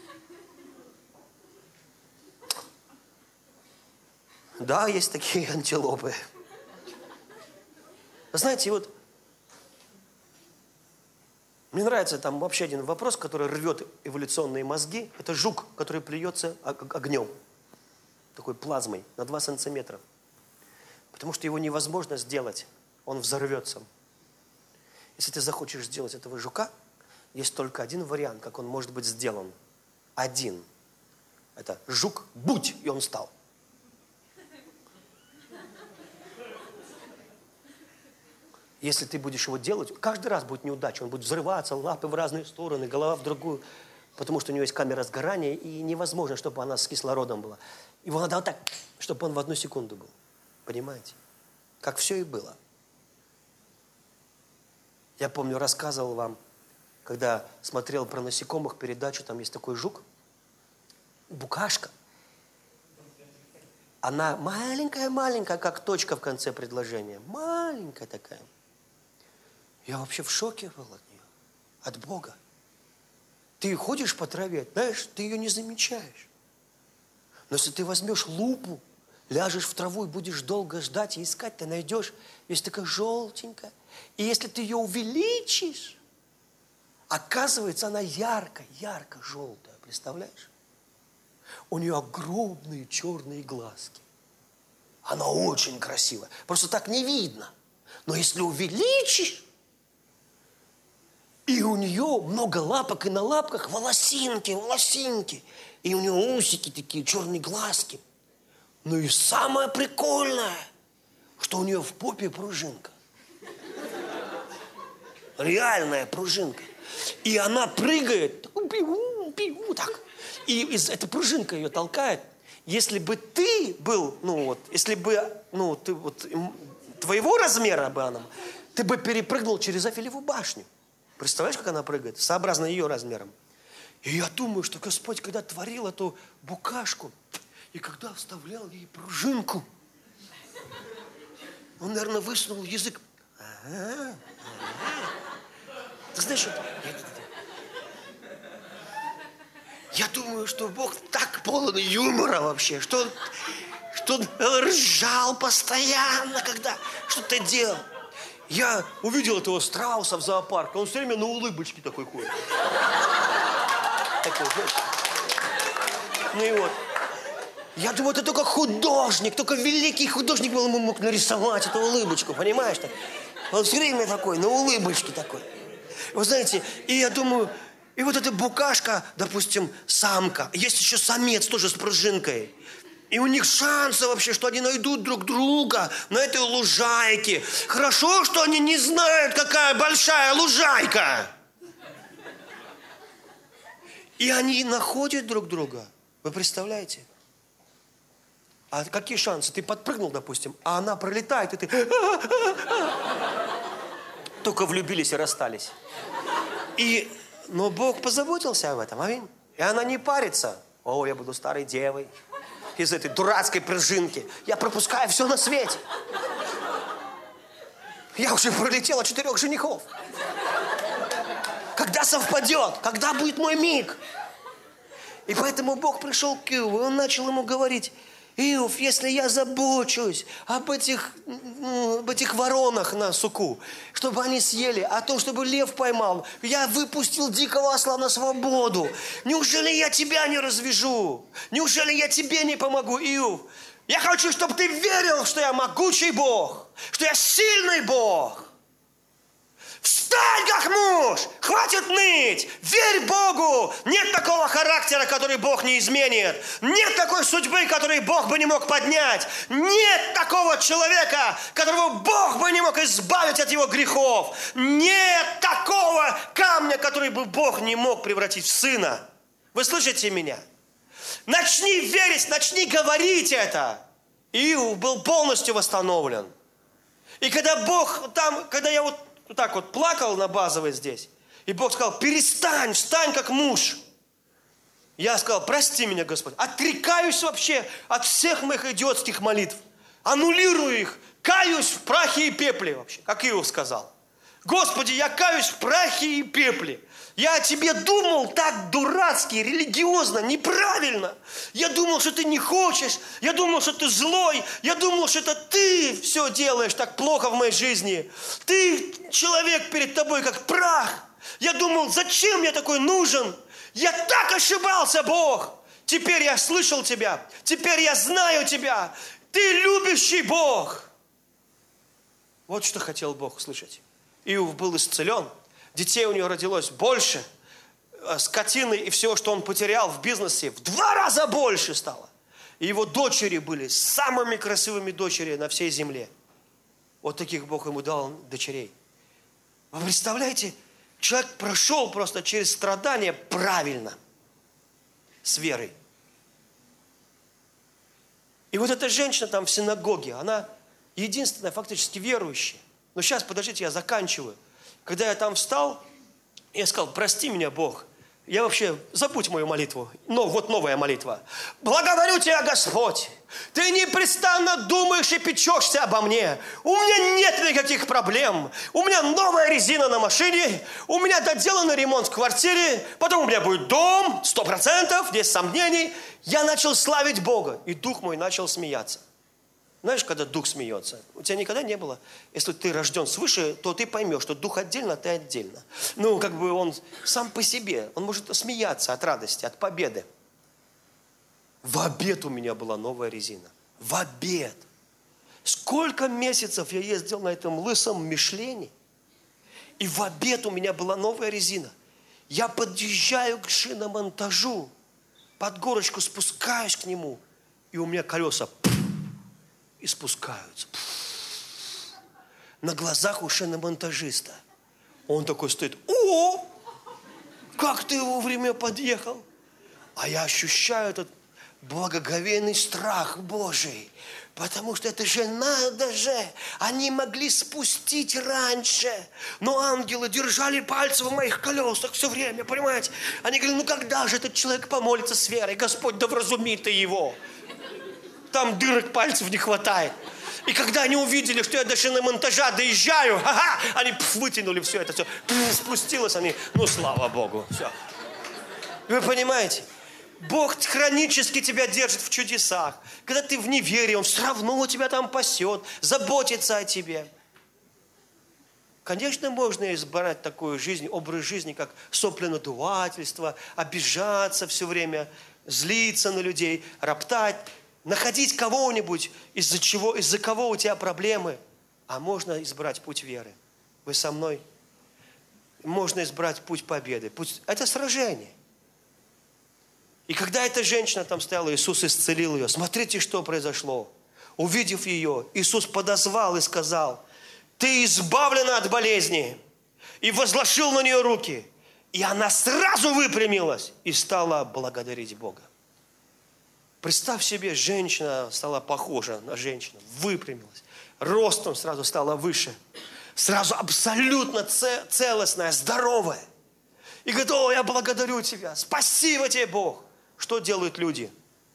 [SPEAKER 1] Да, есть такие антилопы. Знаете, вот мне нравится там вообще один вопрос, который рвет эволюционные мозги. Это жук, который плюется огнем, такой плазмой на 2 сантиметра. Потому что его невозможно сделать, он взорвется. Если ты захочешь сделать этого жука, есть только один вариант, как он может быть сделан. Один. Это жук, будь, и он стал.
[SPEAKER 2] Если ты будешь его делать, каждый раз будет неудача. Он будет взрываться, лапы в разные стороны, голова в другую. Потому что у него есть камера сгорания, и невозможно, чтобы она с кислородом была. Его надо вот так, чтобы он в 1 секунду был. Понимаете? Как все и было. Я помню, рассказывал вам, когда смотрел про насекомых передачу, там есть такой жук, букашка. Она маленькая-маленькая, как точка в конце предложения. Маленькая такая. Я вообще в шоке был от нее, от Бога. Ты ходишь по траве, знаешь, ты ее не замечаешь. Но если ты возьмешь лупу, ляжешь в траву и будешь долго ждать и искать, ты найдешь, есть такая желтенькая. И если ты ее увеличишь, оказывается, она ярко-желтая. Представляешь? У нее огромные черные глазки. Она очень красивая. Просто так не видно. Но если увеличишь, и у нее много лапок, и на лапках волосинки. И у нее усики такие, черные глазки. Ну и самое прикольное, что у нее в попе пружинка. Реальная пружинка. И она прыгает, так. И эта пружинка ее толкает. Если бы ты был, если бы, ты твоего размера бы она, ты бы перепрыгнул через Эйфелеву башню. Представляешь, как она прыгает? Сообразно ее размером. И я думаю, что Господь, когда творил эту букашку, и когда вставлял ей пружинку, он, наверное, высунул язык. Ты знаешь, я думаю, что Бог так полон юмора вообще, что он ржал постоянно, когда что-то делал. Я увидел этого страуса в зоопарке, он все время на улыбочке такой ходит. Такой, знаешь. Ну и вот. Я думаю, это только художник, только великий художник был, ему мог нарисовать эту улыбочку, понимаешь? Он все время такой, на улыбочке такой. Вы знаете, и я думаю, и вот эта букашка, допустим, самка, есть еще самец тоже с пружинкой. И у них шансы вообще, что они найдут друг друга на этой лужайке. Хорошо, что они не знают, какая большая лужайка. И они находят друг друга. Вы представляете? А какие шансы? Ты подпрыгнул, допустим, а она пролетает, и ты... Только влюбились и расстались. Но Бог позаботился об этом, аминь. И она не парится. О, я буду старой девой. Из этой дурацкой пружинки. Я пропускаю все на свете. Я уже пролетела 4 женихов. Когда совпадет? Когда будет мой миг? И поэтому Бог пришел к Иову, и Он начал ему говорить: Иов, если я забочусь об этих воронах на суку, чтобы они съели, о том, чтобы лев поймал, я выпустил дикого осла на свободу. Неужели я тебя не развяжу? Неужели я тебе не помогу, Иов? Я хочу, чтобы ты верил, что я могучий Бог, что я сильный Бог. Встань, как муж! Хватит ныть! Верь Богу! Нет такого характера, который Бог не изменит. Нет такой судьбы, которую Бог бы не мог поднять. Нет такого человека, которого Бог бы не мог избавить от его грехов. Нет такого камня, который бы Бог не мог превратить в сына. Вы слышите меня? Начни верить, начни говорить это. Иов был полностью восстановлен. И когда я вот так вот плакал на базовой здесь, и Бог сказал: перестань, встань как муж. Я сказал: прости меня, Господь, отрекаюсь вообще от всех моих идиотских молитв, аннулирую их, каюсь в прахе и пепле вообще, как Иов сказал. Господи, я каюсь в прахе и пепле. Я о тебе думал так дурацки, религиозно, неправильно. Я думал, что ты не хочешь. Я думал, что ты злой. Я думал, что это ты все делаешь так плохо в моей жизни. Ты, человек перед тобой, как прах. Я думал, зачем я такой нужен? Я так ошибался, Бог. Теперь я слышал тебя. Теперь я знаю тебя. Ты любящий Бог. Вот что хотел Бог услышать. Иов был исцелен. Детей у него родилось больше, скотины и всего, что он потерял в бизнесе, в 2 раза больше стало. И его дочери были самыми красивыми дочерями на всей земле.
[SPEAKER 1] Вот таких Бог ему дал дочерей. Вы представляете, человек прошел просто через страдания правильно, с верой. И вот эта женщина там в синагоге, она единственная фактически верующая. Но сейчас, подождите, я заканчиваю. Когда я там встал, я сказал: прости меня, Бог. Я вообще, забудь мою молитву. Но вот новая молитва. Благодарю Тебя, Господь. Ты непрестанно думаешь и печешься обо мне. У меня нет никаких проблем. У меня новая резина на машине. У меня доделанный ремонт в квартире. Потом у меня будет дом, 100%, без сомнений. Я начал славить Бога. И дух мой начал смеяться. Знаешь, когда дух смеется? У тебя никогда не было? Если ты рожден свыше, то ты поймешь, что дух отдельно, а ты отдельно. Ну, как бы он сам по себе. Он может смеяться от радости, от победы. В обед у меня была новая резина. В обед. Сколько месяцев я ездил на этом лысом Мишлене, и в обед у меня была новая резина. Я подъезжаю к шиномонтажу, под горочку спускаюсь к нему, и у меня колеса и спускаются. На глазах у шиномонтажиста. Он такой стоит: о, как ты вовремя подъехал. А я ощущаю этот благоговейный страх Божий. Потому что это же надо же. Они могли спустить раньше. Но ангелы держали пальцы в моих колесах все время, понимаете? Они говорили: ну когда же этот человек помолится с верой? Господь, да вразуми ты его. Там дырок пальцев не хватает. И когда они увидели, что я до шиномонтажа доезжаю, они вытянули все это, все спустилось, они, ну слава Богу, все. Вы понимаете? Бог хронически тебя держит в чудесах. Когда ты в неверии, Он все равно тебя там пасет, заботится о тебе. Конечно, можно избрать такую жизнь, образ жизни, как сопленадувательство, обижаться все время, злиться на людей, роптать, находить кого-нибудь, из-за кого у тебя проблемы. А можно избрать путь веры. Вы со мной? Можно избрать путь победы. Это сражение. И когда эта женщина там стояла, Иисус исцелил ее. Смотрите, что произошло. Увидев ее, Иисус подозвал и сказал: ты избавлена от болезни. И возложил на нее руки. И она сразу выпрямилась и стала благодарить Бога. Представь себе, женщина стала похожа на женщину, выпрямилась, ростом сразу стала выше, сразу абсолютно целостная, здоровая. И говорит: о, я благодарю Тебя, спасибо Тебе, Бог. Что делают люди?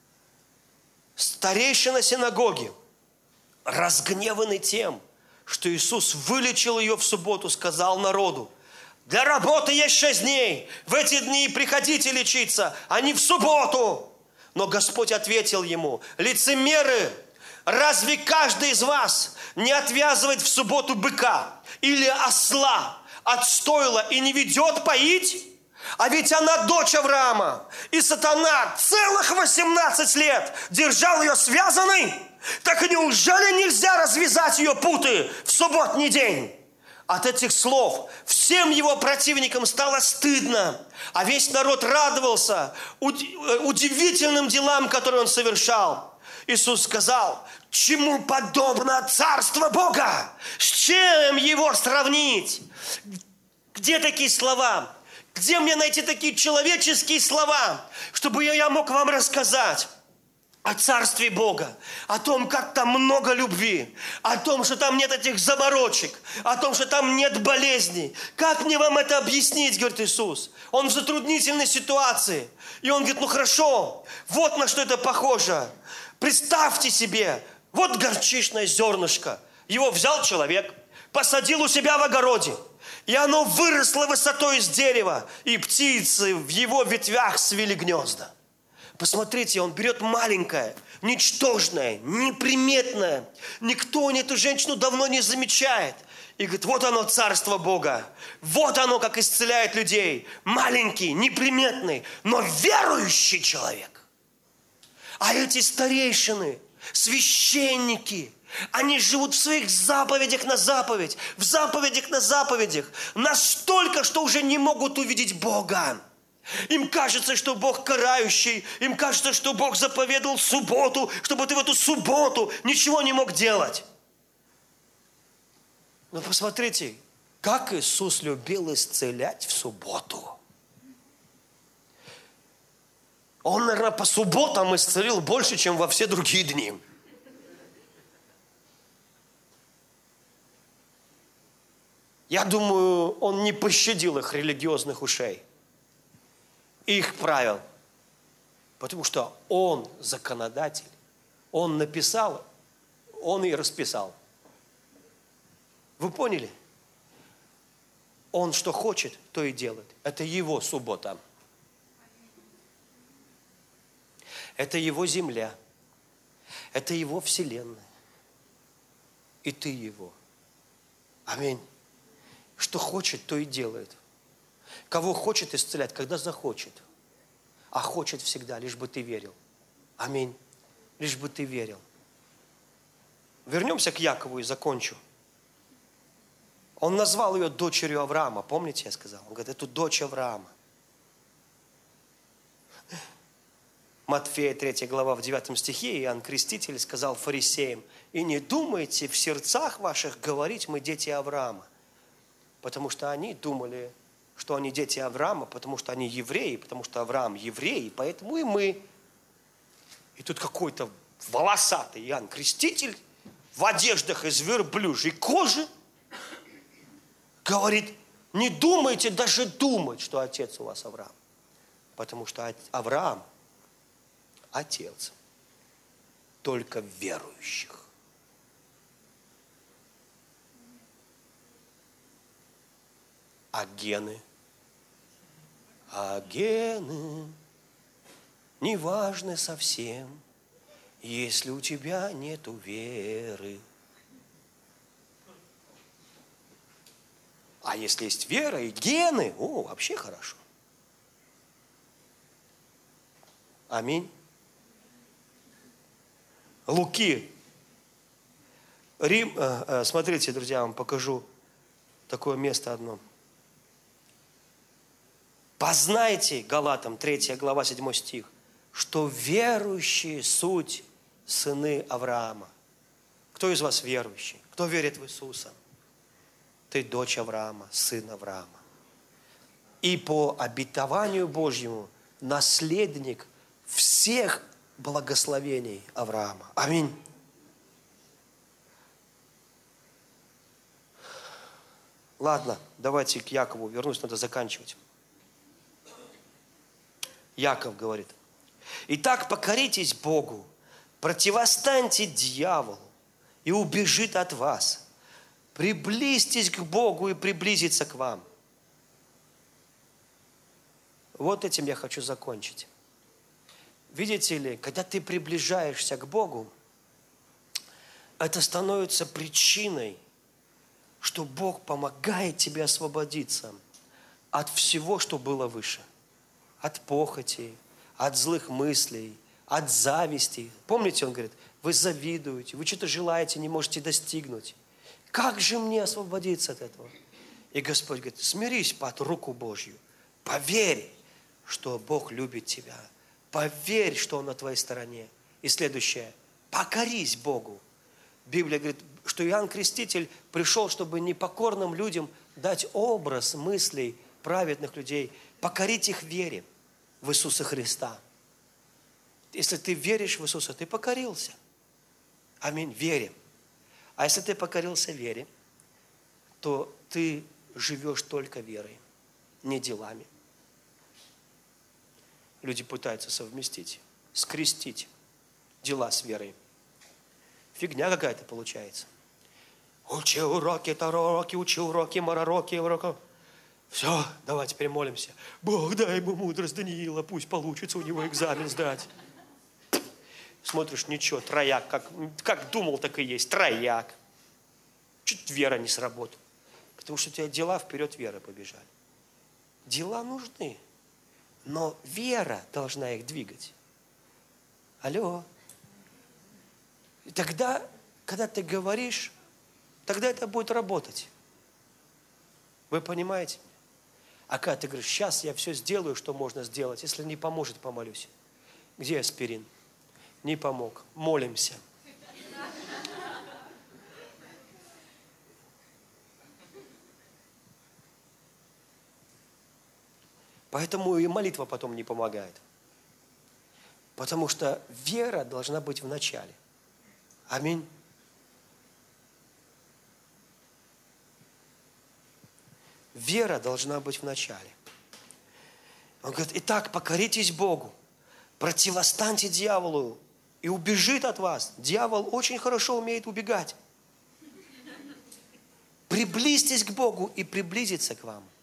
[SPEAKER 1] Старейшина синагоги, разгневанный тем, что Иисус вылечил ее в субботу, сказал народу: для работы есть 6 дней, в эти дни приходите лечиться, а не в субботу. Но Господь ответил ему: лицемеры, разве каждый из вас не отвязывает в субботу быка или осла от стойла и не ведет поить? А ведь она дочь Авраама, и сатана целых 18 лет держал ее связанной. Так неужели нельзя развязать ее путы в субботний день? От этих слов всем его противникам стало стыдно, а весь народ радовался удивительным делам, которые он совершал. Иисус сказал: чему подобно Царство Бога? С чем его сравнить? Где такие слова? Где мне найти такие человеческие слова, чтобы я мог вам рассказать о Царстве Бога, о том, как там много любви, о том, что там нет этих заморочек, о том, что там нет болезней. Как мне вам это объяснить, говорит Иисус? Он в затруднительной ситуации. И он говорит: ну хорошо, вот на что это похоже. Представьте себе, вот горчичное зернышко. Его взял человек, посадил у себя в огороде. И оно выросло высотой из дерева, и птицы в его ветвях свили гнезда. Посмотрите, он берет маленькое, ничтожное, неприметное. Никто эту женщину давно не замечает. И говорит: вот оно, Царство Бога. Вот оно, как исцеляет людей. Маленький, неприметный, но верующий человек. А эти старейшины, священники, они живут в своих заповедях на заповедь, в заповедях на заповедях, настолько, что уже не могут увидеть Бога. Им кажется, что Бог карающий, им кажется, что Бог заповедовал субботу, чтобы ты в эту субботу ничего не мог делать. Но посмотрите, как Иисус любил исцелять в субботу. Он, наверное, по субботам исцелил больше, чем во все другие дни. Я думаю, он не пощадил их религиозных ушей, их правил. Потому что он законодатель. Он написал, он и расписал. Вы поняли? Он что хочет, то и делает. Это его суббота. Это его земля. Это его вселенная. И ты его. Аминь. Что хочет, то и делает. Кого хочет исцелять, когда захочет. А хочет всегда, лишь бы ты верил. Аминь. Лишь бы ты верил. Вернемся к Якову и закончу. Он назвал ее дочерью Авраама. Помните, я сказал? Он говорит, это дочь Авраама. Матфея 3 глава в 9 стихе Иоанн Креститель сказал фарисеям: «И не думайте в сердцах ваших говорить, мы дети Авраама». Потому что они думали, что они дети Авраама, потому что они евреи, потому что Авраам еврей, поэтому и мы. И тут какой-то волосатый Иоанн Креститель в одеждах из верблюжьей кожи говорит: не думайте даже думать, что отец у вас Авраам. Потому что Авраам отец только верующих. А гены не важны совсем, если у тебя нету веры. А если есть вера и гены, вообще хорошо. Аминь. Луки. Рим. Смотрите, друзья, я вам покажу такое место одно. Познайте, Галатам 3 глава 7 стих, что верующие суть сыны Авраама. Кто из вас верующий? Кто верит в Иисуса? Ты дочь Авраама, сын Авраама. И по обетованию Божьему наследник всех благословений Авраама. Аминь. Ладно, давайте к Якову вернусь, надо заканчивать. Яков говорит: «Итак, покоритесь Богу, противостаньте дьяволу, и убежит от вас. Приблизьтесь к Богу, и приблизится к вам». Вот этим я хочу закончить. Видите ли, когда ты приближаешься к Богу, это становится причиной, что Бог помогает тебе освободиться от всего, что было выше. От похоти, от злых мыслей, от зависти. Помните, он говорит, вы завидуете, вы что-то желаете, не можете достигнуть. Как же мне освободиться от этого? И Господь говорит: смирись под руку Божью. Поверь, что Бог любит тебя. Поверь, что Он на твоей стороне. И следующее. Покорись Богу. Библия говорит, что Иоанн Креститель пришел, чтобы непокорным людям дать образ мыслей праведных людей, покорить их вере в Иисуса Христа. Если ты веришь в Иисуса, ты покорился. Аминь. Вере. А если ты покорился вере, то ты живешь только верой, не делами. Люди пытаются совместить, скрестить дела с верой. Фигня какая-то получается. Учи уроки, тароки, учи уроки, марароки, уроки. Все, давай теперь молимся. Бог, дай ему мудрость Даниила, пусть получится у него экзамен сдать. Смотришь, ничего, трояк, как думал, так и есть, трояк. Чуть вера не сработала. Потому что у тебя дела вперед веры побежали. Дела нужны, но вера должна их двигать. Алло. И тогда, когда ты говоришь, тогда это будет работать. Вы понимаете? А когда ты говоришь, сейчас я все сделаю, что можно сделать. Если не поможет, помолюсь. Где аспирин? Не помог. Молимся. Поэтому и молитва потом не помогает. Потому что вера должна быть в начале. Аминь. Вера должна быть в начале. Он говорит, итак, покоритесь Богу, противостаньте дьяволу, и убежит от вас. Дьявол очень хорошо умеет убегать. Приблизьтесь к Богу, и приблизится к вам.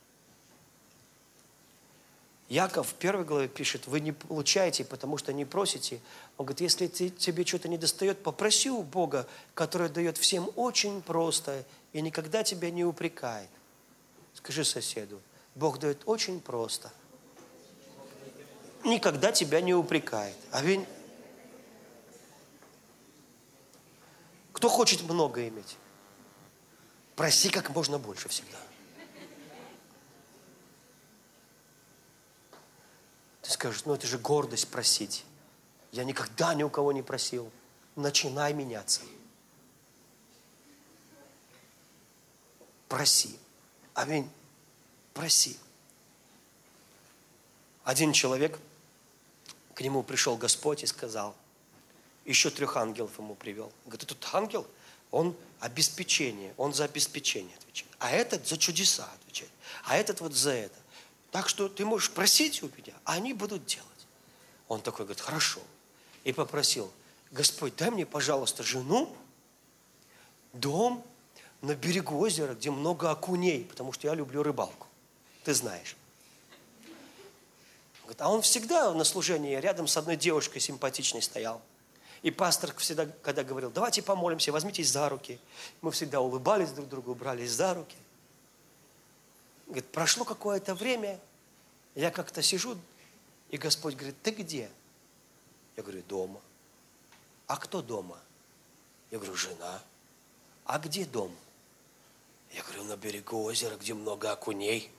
[SPEAKER 1] Яков в 1 главе пишет, вы не получаете, потому что не просите. Он говорит, если тебе что-то не достает, попроси у Бога, который дает всем очень просто и никогда тебя не упрекает. Скажи соседу, Бог дает очень просто. Никогда тебя не упрекает. Аминь. Кто хочет много иметь? Проси как можно больше всегда. Ты скажешь, ну это же гордость просить. Я никогда ни у кого не просил. Начинай меняться. Проси. Аминь. Проси. Один человек, к нему пришел Господь и сказал, еще 3 ангелов ему привел. Говорит, этот ангел, он обеспечение, он за обеспечение отвечает. А этот за чудеса отвечает. А этот вот за это. Так что ты можешь просить у меня, а они будут делать. Он такой говорит, хорошо. И попросил, Господь, дай мне, пожалуйста, жену, дом на берегу озера, где много окуней, потому что я люблю рыбалку. Ты знаешь. Говорит, а он всегда на служении рядом с одной девушкой симпатичной стоял. И пастор всегда, когда говорил, давайте помолимся, возьмитесь за руки. Мы всегда улыбались друг другу, брались за руки. Говорит, прошло какое-то время, я как-то сижу, и Господь говорит, ты где? Я говорю, дома. А кто дома? Я говорю, жена. А где дом? Я говорю, на берегу озера, где много окуней.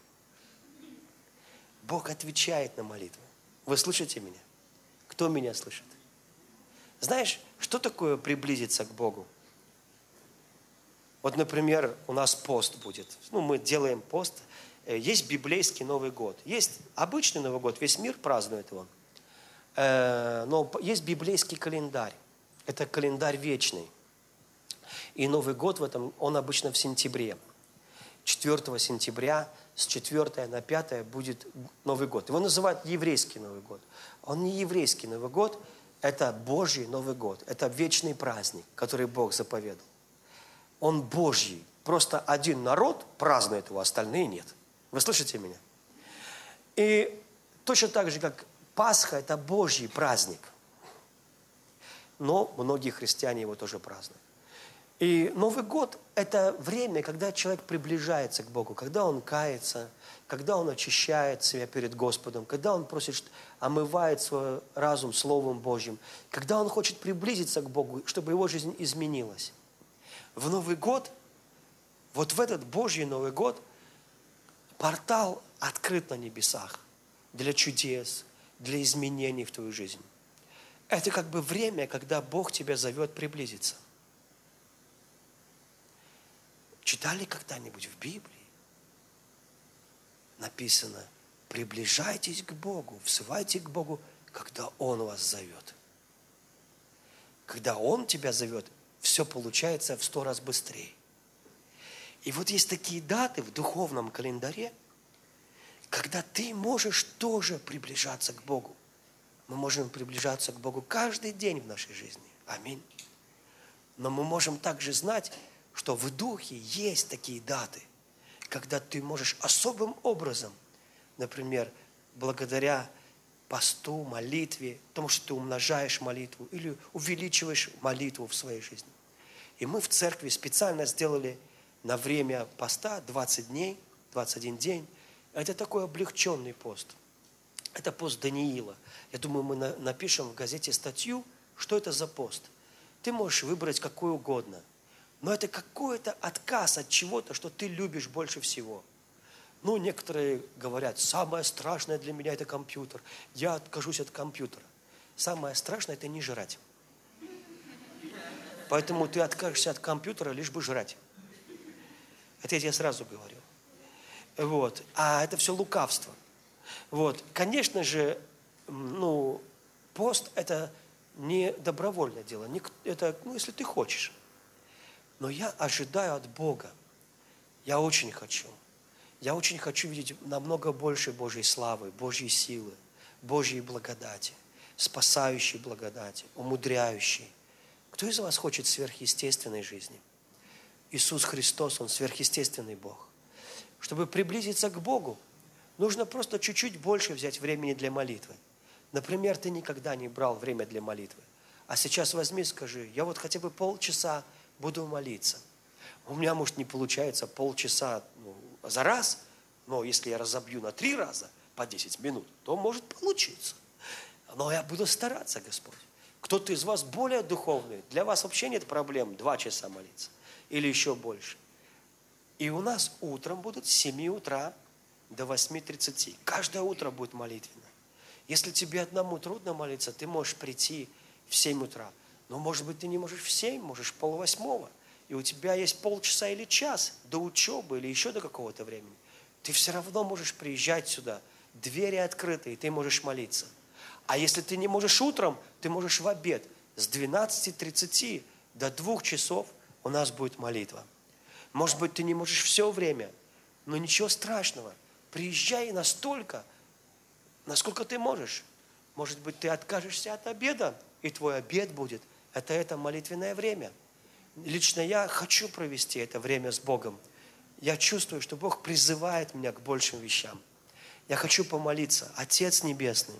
[SPEAKER 1] Бог отвечает на молитву. Вы слышите меня? Кто меня слышит? Знаешь, что такое приблизиться к Богу? Вот, например, у нас пост будет. Мы делаем пост. Есть библейский Новый год. Есть обычный Новый год, весь мир празднует его. Но есть библейский календарь. Это календарь вечный. И Новый год в этом, он обычно в сентябре. 4 сентября с 4 на 5 будет Новый год. Его называют еврейский Новый год. Он не еврейский Новый год, это Божий Новый год. Это вечный праздник, который Бог заповедал. Он Божий. Просто один народ празднует его, остальные нет. Вы слышите меня? И точно так же, как Пасха, это Божий праздник. Но многие христиане его тоже празднуют. И Новый год – это время, когда человек приближается к Богу, когда он кается, когда он очищает себя перед Господом, когда он просит, омывает свой разум Словом Божьим, когда он хочет приблизиться к Богу, чтобы его жизнь изменилась. В Новый год, вот в этот Божий Новый год, портал открыт на небесах для чудес, для изменений в твою жизнь. Это как бы время, когда Бог тебя зовет приблизиться. Читали когда-нибудь в Библии? Написано, приближайтесь к Богу, взывайте к Богу, когда Он вас зовет. Когда Он тебя зовет, все получается в 100 раз быстрее. И вот есть такие даты в духовном календаре, когда ты можешь тоже приближаться к Богу. Мы можем приближаться к Богу каждый день в нашей жизни. Аминь. Но мы можем также знать, что в духе есть такие даты, когда ты можешь особым образом, например, благодаря посту, молитве, тому, что ты умножаешь молитву или увеличиваешь молитву в своей жизни. И мы в церкви специально сделали на время поста 20 дней, 21 день. Это такой облегченный пост. Это пост Даниила. Я думаю, мы напишем в газете статью, что это за пост. Ты можешь выбрать какой угодно. Но это какой-то отказ от чего-то, что ты любишь больше всего. Некоторые говорят, самое страшное для меня – это компьютер. Я откажусь от компьютера. Самое страшное – это не жрать. Поэтому ты откажешься от компьютера, лишь бы жрать. Это я тебе сразу говорю. А это все лукавство. Вот. Конечно же, пост – это не добровольное дело. Это, если ты хочешь. Но я ожидаю от Бога. Я очень хочу. Я очень хочу видеть намного больше Божьей славы, Божьей силы, Божьей благодати, спасающей благодати, умудряющей. Кто из вас хочет сверхъестественной жизни? Иисус Христос, Он сверхъестественный Бог. Чтобы приблизиться к Богу, нужно просто чуть-чуть больше взять времени для молитвы. Например, ты никогда не брал время для молитвы. А сейчас возьми, скажи, я вот хотя бы полчаса буду молиться. У меня, может, не получается полчаса за раз, но если я разобью на 3 раза по 10 минут, то может получиться. Но я буду стараться, Господь. Кто-то из вас более духовный, для вас вообще нет проблем 2 часа молиться или еще больше. И у нас утром будут с 7 утра до 8:30. Каждое утро будет молитвенно. Если тебе одному трудно молиться, ты можешь прийти в 7 утра. Но, может быть, ты не можешь в 7, можешь 7:30. И у тебя есть полчаса или час до учебы или еще до какого-то времени. Ты все равно можешь приезжать сюда. Двери открыты, и ты можешь молиться. А если ты не можешь утром, ты можешь в обед. С 12:30 до 2 часов у нас будет молитва. Может быть, ты не можешь все время, но ничего страшного. Приезжай настолько, насколько ты можешь. Может быть, ты откажешься от обеда, и твой обед будет. Это молитвенное время. Лично я хочу провести это время с Богом. Я чувствую, что Бог призывает меня к большим вещам. Я хочу помолиться. Отец Небесный,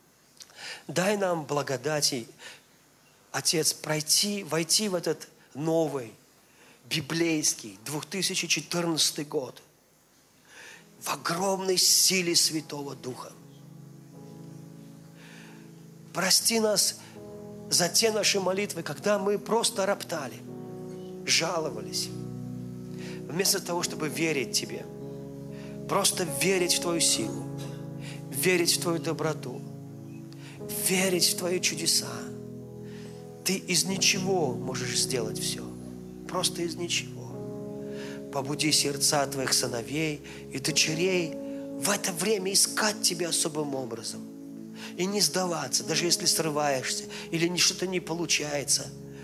[SPEAKER 1] дай нам благодати, Отец, войти в этот новый, библейский, 2014 год в огромной силе Святого Духа. Прости нас за те наши молитвы, когда мы просто роптали, жаловались. Вместо того, чтобы верить Тебе, просто верить в Твою силу, верить в Твою доброту, верить в Твои чудеса. Ты из ничего можешь сделать все. Просто из ничего. Побуди сердца Твоих сыновей и дочерей в это время искать Тебя особым образом. И не сдаваться, даже если срываешься или что-то не получается.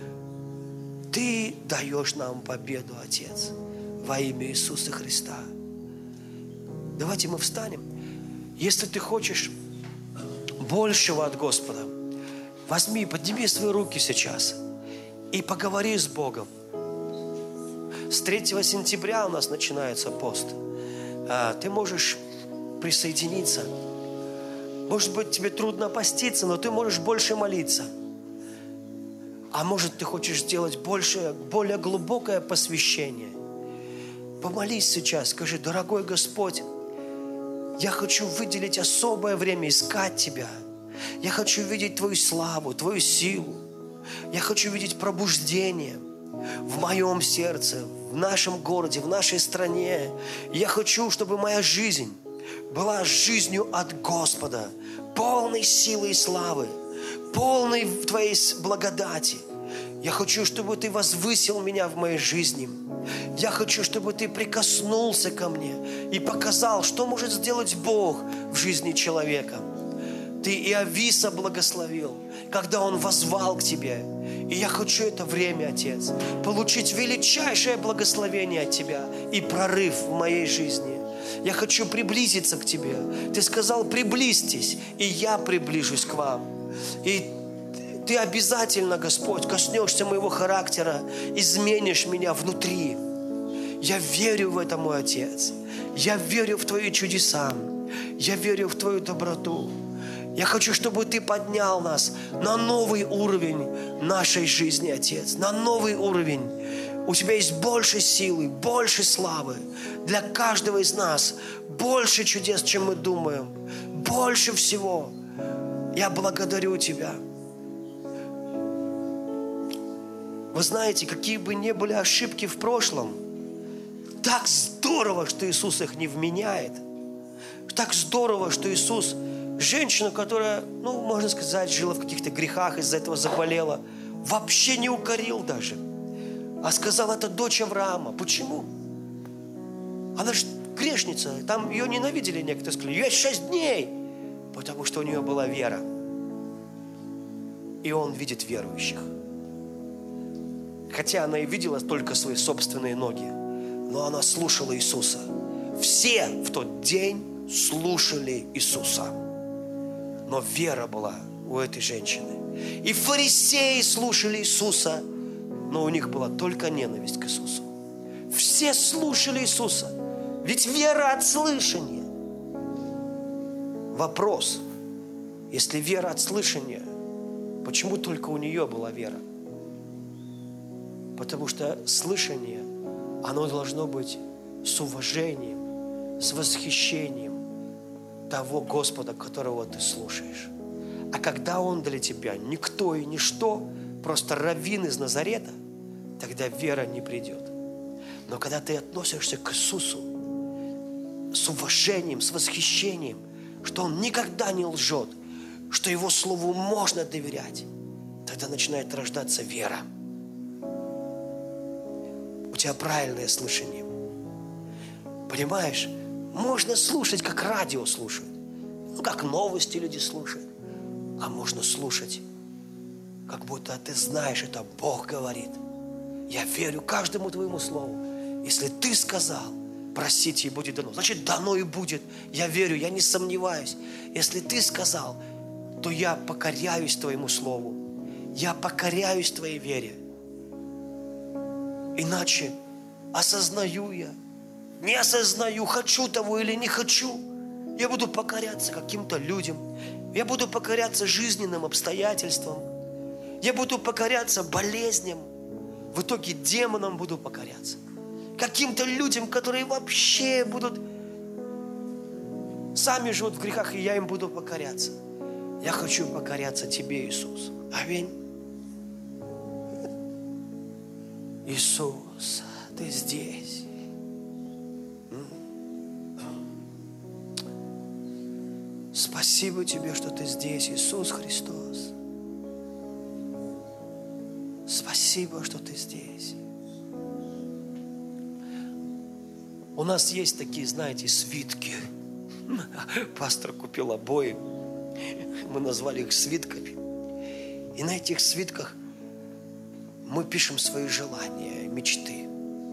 [SPEAKER 1] Ты даешь нам победу, Отец, во имя Иисуса Христа. Давайте мы встанем. Если ты хочешь большего от Господа, подними свои руки сейчас и поговори с Богом. С 3 сентября у нас начинается пост. Ты можешь присоединиться. Может быть, тебе трудно поститься, но ты можешь больше молиться. А может, ты хочешь сделать более глубокое посвящение. Помолись сейчас, скажи: дорогой Господь, я хочу выделить особое время, искать Тебя. Я хочу видеть Твою славу, Твою силу. Я хочу видеть пробуждение в моем сердце, в нашем городе, в нашей стране. Я хочу, чтобы моя жизнь была жизнью от Господа, полной силы и славы, полной Твоей благодати. Я хочу, чтобы Ты возвысил меня в моей жизни. Я хочу, чтобы Ты прикоснулся ко мне и показал, что может сделать Бог в жизни человека. Ты Иовиса благословил, когда он воззвал к Тебе. И я хочу это время, Отец, получить величайшее благословение от Тебя и прорыв в моей жизни. Я хочу приблизиться к Тебе. Ты сказал: приблизьтесь, и я приближусь к вам. И Ты обязательно, Господь, коснешься моего характера, изменишь меня внутри. Я верю в это, мой Отец. Я верю в Твои чудеса. Я верю в Твою доброту. Я хочу, чтобы Ты поднял нас на новый уровень нашей жизни, Отец. На новый уровень. У Тебя есть больше силы, больше славы для каждого из нас. Больше чудес, чем мы думаем. Больше всего. Я благодарю Тебя. Вы знаете, какие бы ни были ошибки в прошлом, так здорово, что Иисус их не вменяет. Так здорово, что Иисус, женщину, которая, можно сказать, жила в каких-то грехах, из-за этого заболела, вообще не укорил даже. А сказал: это дочь Авраама. Почему? Она же грешница. Там ее ненавидели некоторые, сказали, ей 6 дней, потому что у нее была вера. И он видит верующих. Хотя она и видела только свои собственные ноги, но она слушала Иисуса. Все в тот день слушали Иисуса. Но вера была у этой женщины. И фарисеи слушали Иисуса, но у них была только ненависть к Иисусу. Все слушали Иисуса, ведь вера от слышания. Вопрос, если вера от слышания, почему только у нее была вера? Потому что слышание, оно должно быть с уважением, с восхищением того Господа, которого ты слушаешь. А когда Он для тебя никто и ничто, просто раввин из Назарета, тогда вера не придет. Но когда ты относишься к Иисусу с уважением, с восхищением, что Он никогда не лжет, что Его Слову можно доверять, тогда начинает рождаться вера. У тебя правильное слышание. Понимаешь? Можно слушать, как радио слушают. Ну, как новости люди слушают. А можно слушать, как будто ты знаешь, это Бог говорит. Я верю каждому твоему слову. Если ты сказал, просите и будет дано. Значит, дано и будет. Я верю, я не сомневаюсь. Если ты сказал, то я покоряюсь твоему слову. Я покоряюсь твоей вере. Иначе осознаю я, не осознаю, хочу того или не хочу. Я буду покоряться каким-то людям. Я буду покоряться жизненным обстоятельствам. Я буду покоряться болезням. В итоге демонам буду покоряться. Каким-то людям, которые вообще будут... Сами живут в грехах, и я им буду покоряться. Я хочу покоряться Тебе, Иисус. Аминь. Иисус, Ты здесь. Спасибо Тебе, что Ты здесь, Иисус Христос. Спасибо, что Ты здесь. У нас есть такие, знаете, свитки. Пастор купил обои. Мы назвали их свитками. И на этих свитках мы пишем свои желания, мечты.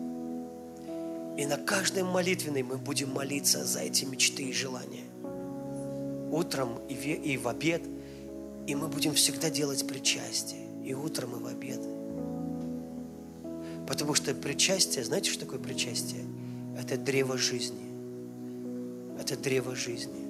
[SPEAKER 1] И на каждой молитвенной мы будем молиться за эти мечты и желания. Утром и в обед. И мы будем всегда делать причастие. И утром, и в обед. Потому что причастие, знаете, что такое причастие? Это древо жизни. Это древо жизни.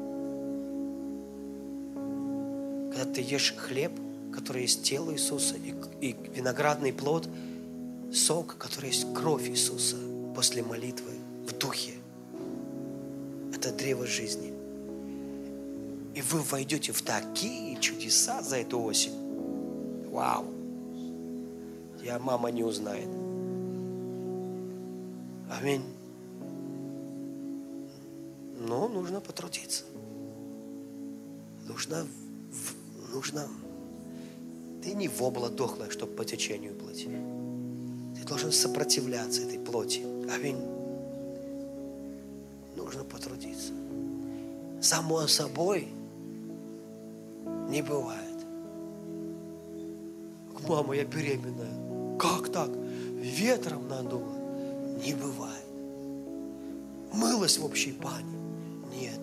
[SPEAKER 1] Когда ты ешь хлеб, который есть тело Иисуса, и виноградный плод, сок, который есть кровь Иисуса после молитвы в духе. Это древо жизни. И вы войдете в такие чудеса за эту осень. Вау! Мама не узнает. Аминь. Но нужно потрудиться. Нужно. Ты не вобла дохлая, чтобы по течению плыть. Ты должен сопротивляться этой плоти. Аминь. Нужно потрудиться. Само собой не бывает. Мама, я беременная. Как так? Ветром надуло. Не бывает. Мылась в общей бане. Нет.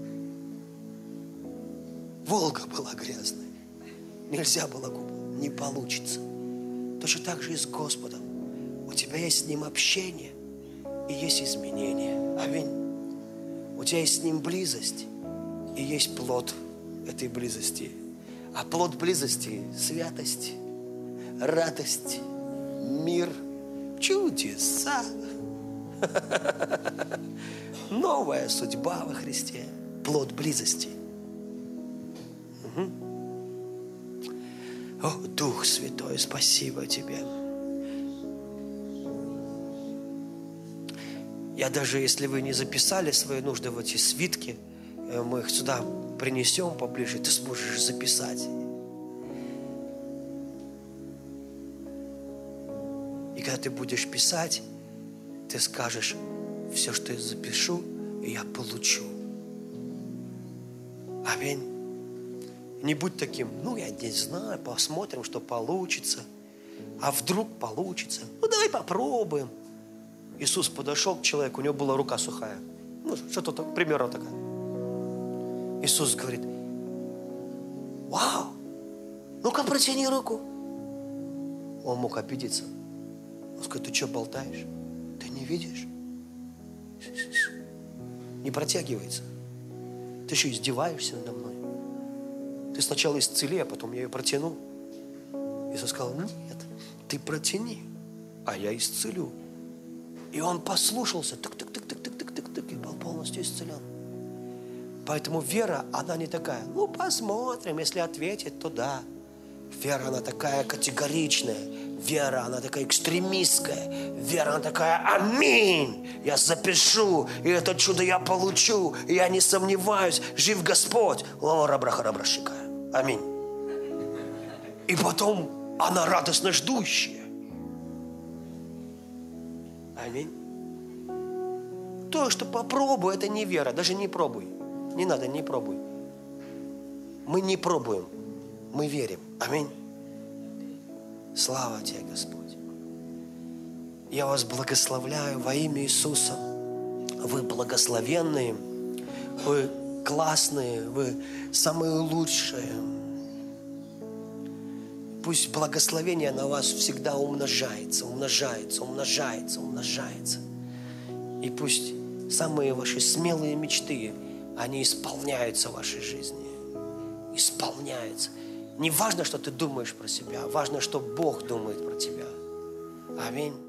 [SPEAKER 1] Волга была грязная. Нельзя было купать. Не получится. Точно так же и с Господом. У тебя есть с Ним общение и есть изменение. Аминь. У тебя есть с Ним близость и есть плод этой близости. А плод близости – святость, радость, мир, чудеса. Новая судьба во Христе. Плод близости. О, Дух Святой, спасибо Тебе. Я даже, если вы не записали свои нужды в эти свитки, мы их сюда принесем поближе, ты сможешь записать. И когда ты будешь писать, ты скажешь:
[SPEAKER 2] все, что я запишу, я получу. Аминь. Не будь таким, я не знаю, посмотрим, что получится. А вдруг получится? Давай попробуем. Иисус подошел к человеку, у него была рука сухая. Что-то примерно такая. Иисус говорит: вау, ну-ка протяни руку. Он мог обидеться. Он сказал: ты что болтаешь? Ты не видишь? Не протягивается. Ты что, издеваешься надо мной? Ты сначала исцели, а потом я ее протяну. Иисус сказал: нет, ты протяни, а я исцелю. И он послушался, тык-тык-тык-тык-тык-тык-тык, и был полностью исцелен. Поэтому вера, она не такая: посмотрим, если ответит, то да. Вера, она такая категоричная. Вера, она такая экстремистская. Вера, она такая: аминь, я запишу, и это чудо я получу, и я не сомневаюсь, жив Господь. О, рабраха-рабрашика. Аминь. И потом она радостно ждущая. Аминь. То, что попробуй, это не вера. Даже не пробуй. Не надо, не пробуй. Мы не пробуем. Мы верим. Аминь. Слава Тебе, Господь. Я вас благословляю во имя Иисуса. Вы благословенные. Вы классные. Вы самые лучшие. Пусть благословение на вас всегда умножается, умножается, умножается, умножается. И пусть самые ваши смелые мечты, они исполняются в вашей жизни. Исполняются. Не важно, что ты думаешь про себя, важно, что Бог думает про тебя. Аминь.